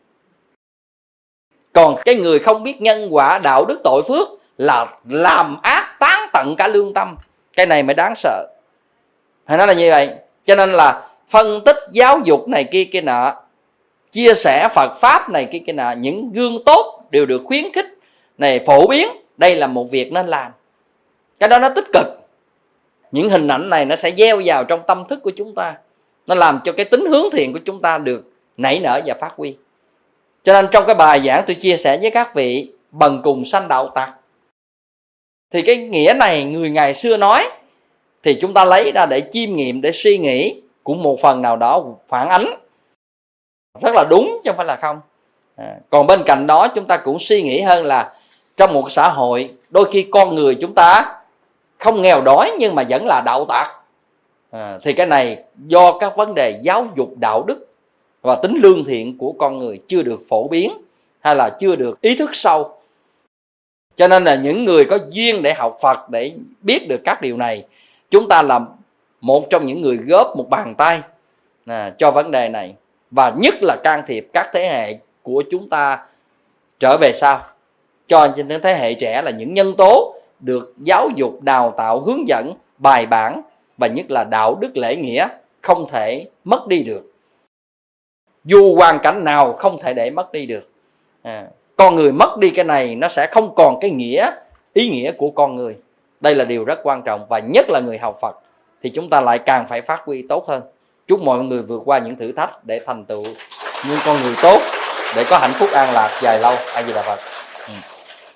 Còn cái người không biết nhân quả đạo đức tội phước là làm ác tán tận cả lương tâm. Cái này mới đáng sợ. Hay nói là như vậy. Cho nên là phân tích giáo dục này kia kia nọ, chia sẻ Phật Pháp này kia kia nọ, những gương tốt đều được khuyến khích này, phổ biến. Đây là một việc nên làm. Cái đó nó tích cực. Những hình ảnh này nó sẽ gieo vào trong tâm thức của chúng ta, nó làm cho cái tính hướng thiện của chúng ta được nảy nở và phát huy. Cho nên trong cái bài giảng tôi chia sẻ với các vị bần cùng sanh đạo tặc, thì cái nghĩa này người ngày xưa nói thì chúng ta lấy ra để chiêm nghiệm, để suy nghĩ, cũng một phần nào đó phản ánh rất là đúng chứ không phải là không. Còn bên cạnh đó chúng ta cũng suy nghĩ hơn là trong một xã hội đôi khi con người chúng ta không nghèo đói nhưng mà vẫn là đạo tặc. Thì cái này do các vấn đề giáo dục đạo đức và tính lương thiện của con người chưa được phổ biến, hay là chưa được ý thức sâu. Cho nên là những người có duyên để học Phật, để biết được các điều này, chúng ta là một trong những người góp một bàn tay cho vấn đề này. Và nhất là can thiệp các thế hệ của chúng ta trở về sau, cho những thế hệ trẻ là những nhân tố được giáo dục, đào tạo, hướng dẫn bài bản, và nhất là đạo đức lễ nghĩa không thể mất đi được. Dù hoàn cảnh nào không thể để mất đi được. Con người mất đi cái này, nó sẽ không còn cái ý nghĩa của con người. Đây là điều rất quan trọng. Và nhất là người học Phật thì chúng ta lại càng phải phát huy tốt hơn. Chúc mọi người vượt qua những thử thách để thành tựu những con người tốt, để có hạnh phúc an lạc dài lâu. A Di Đà Phật.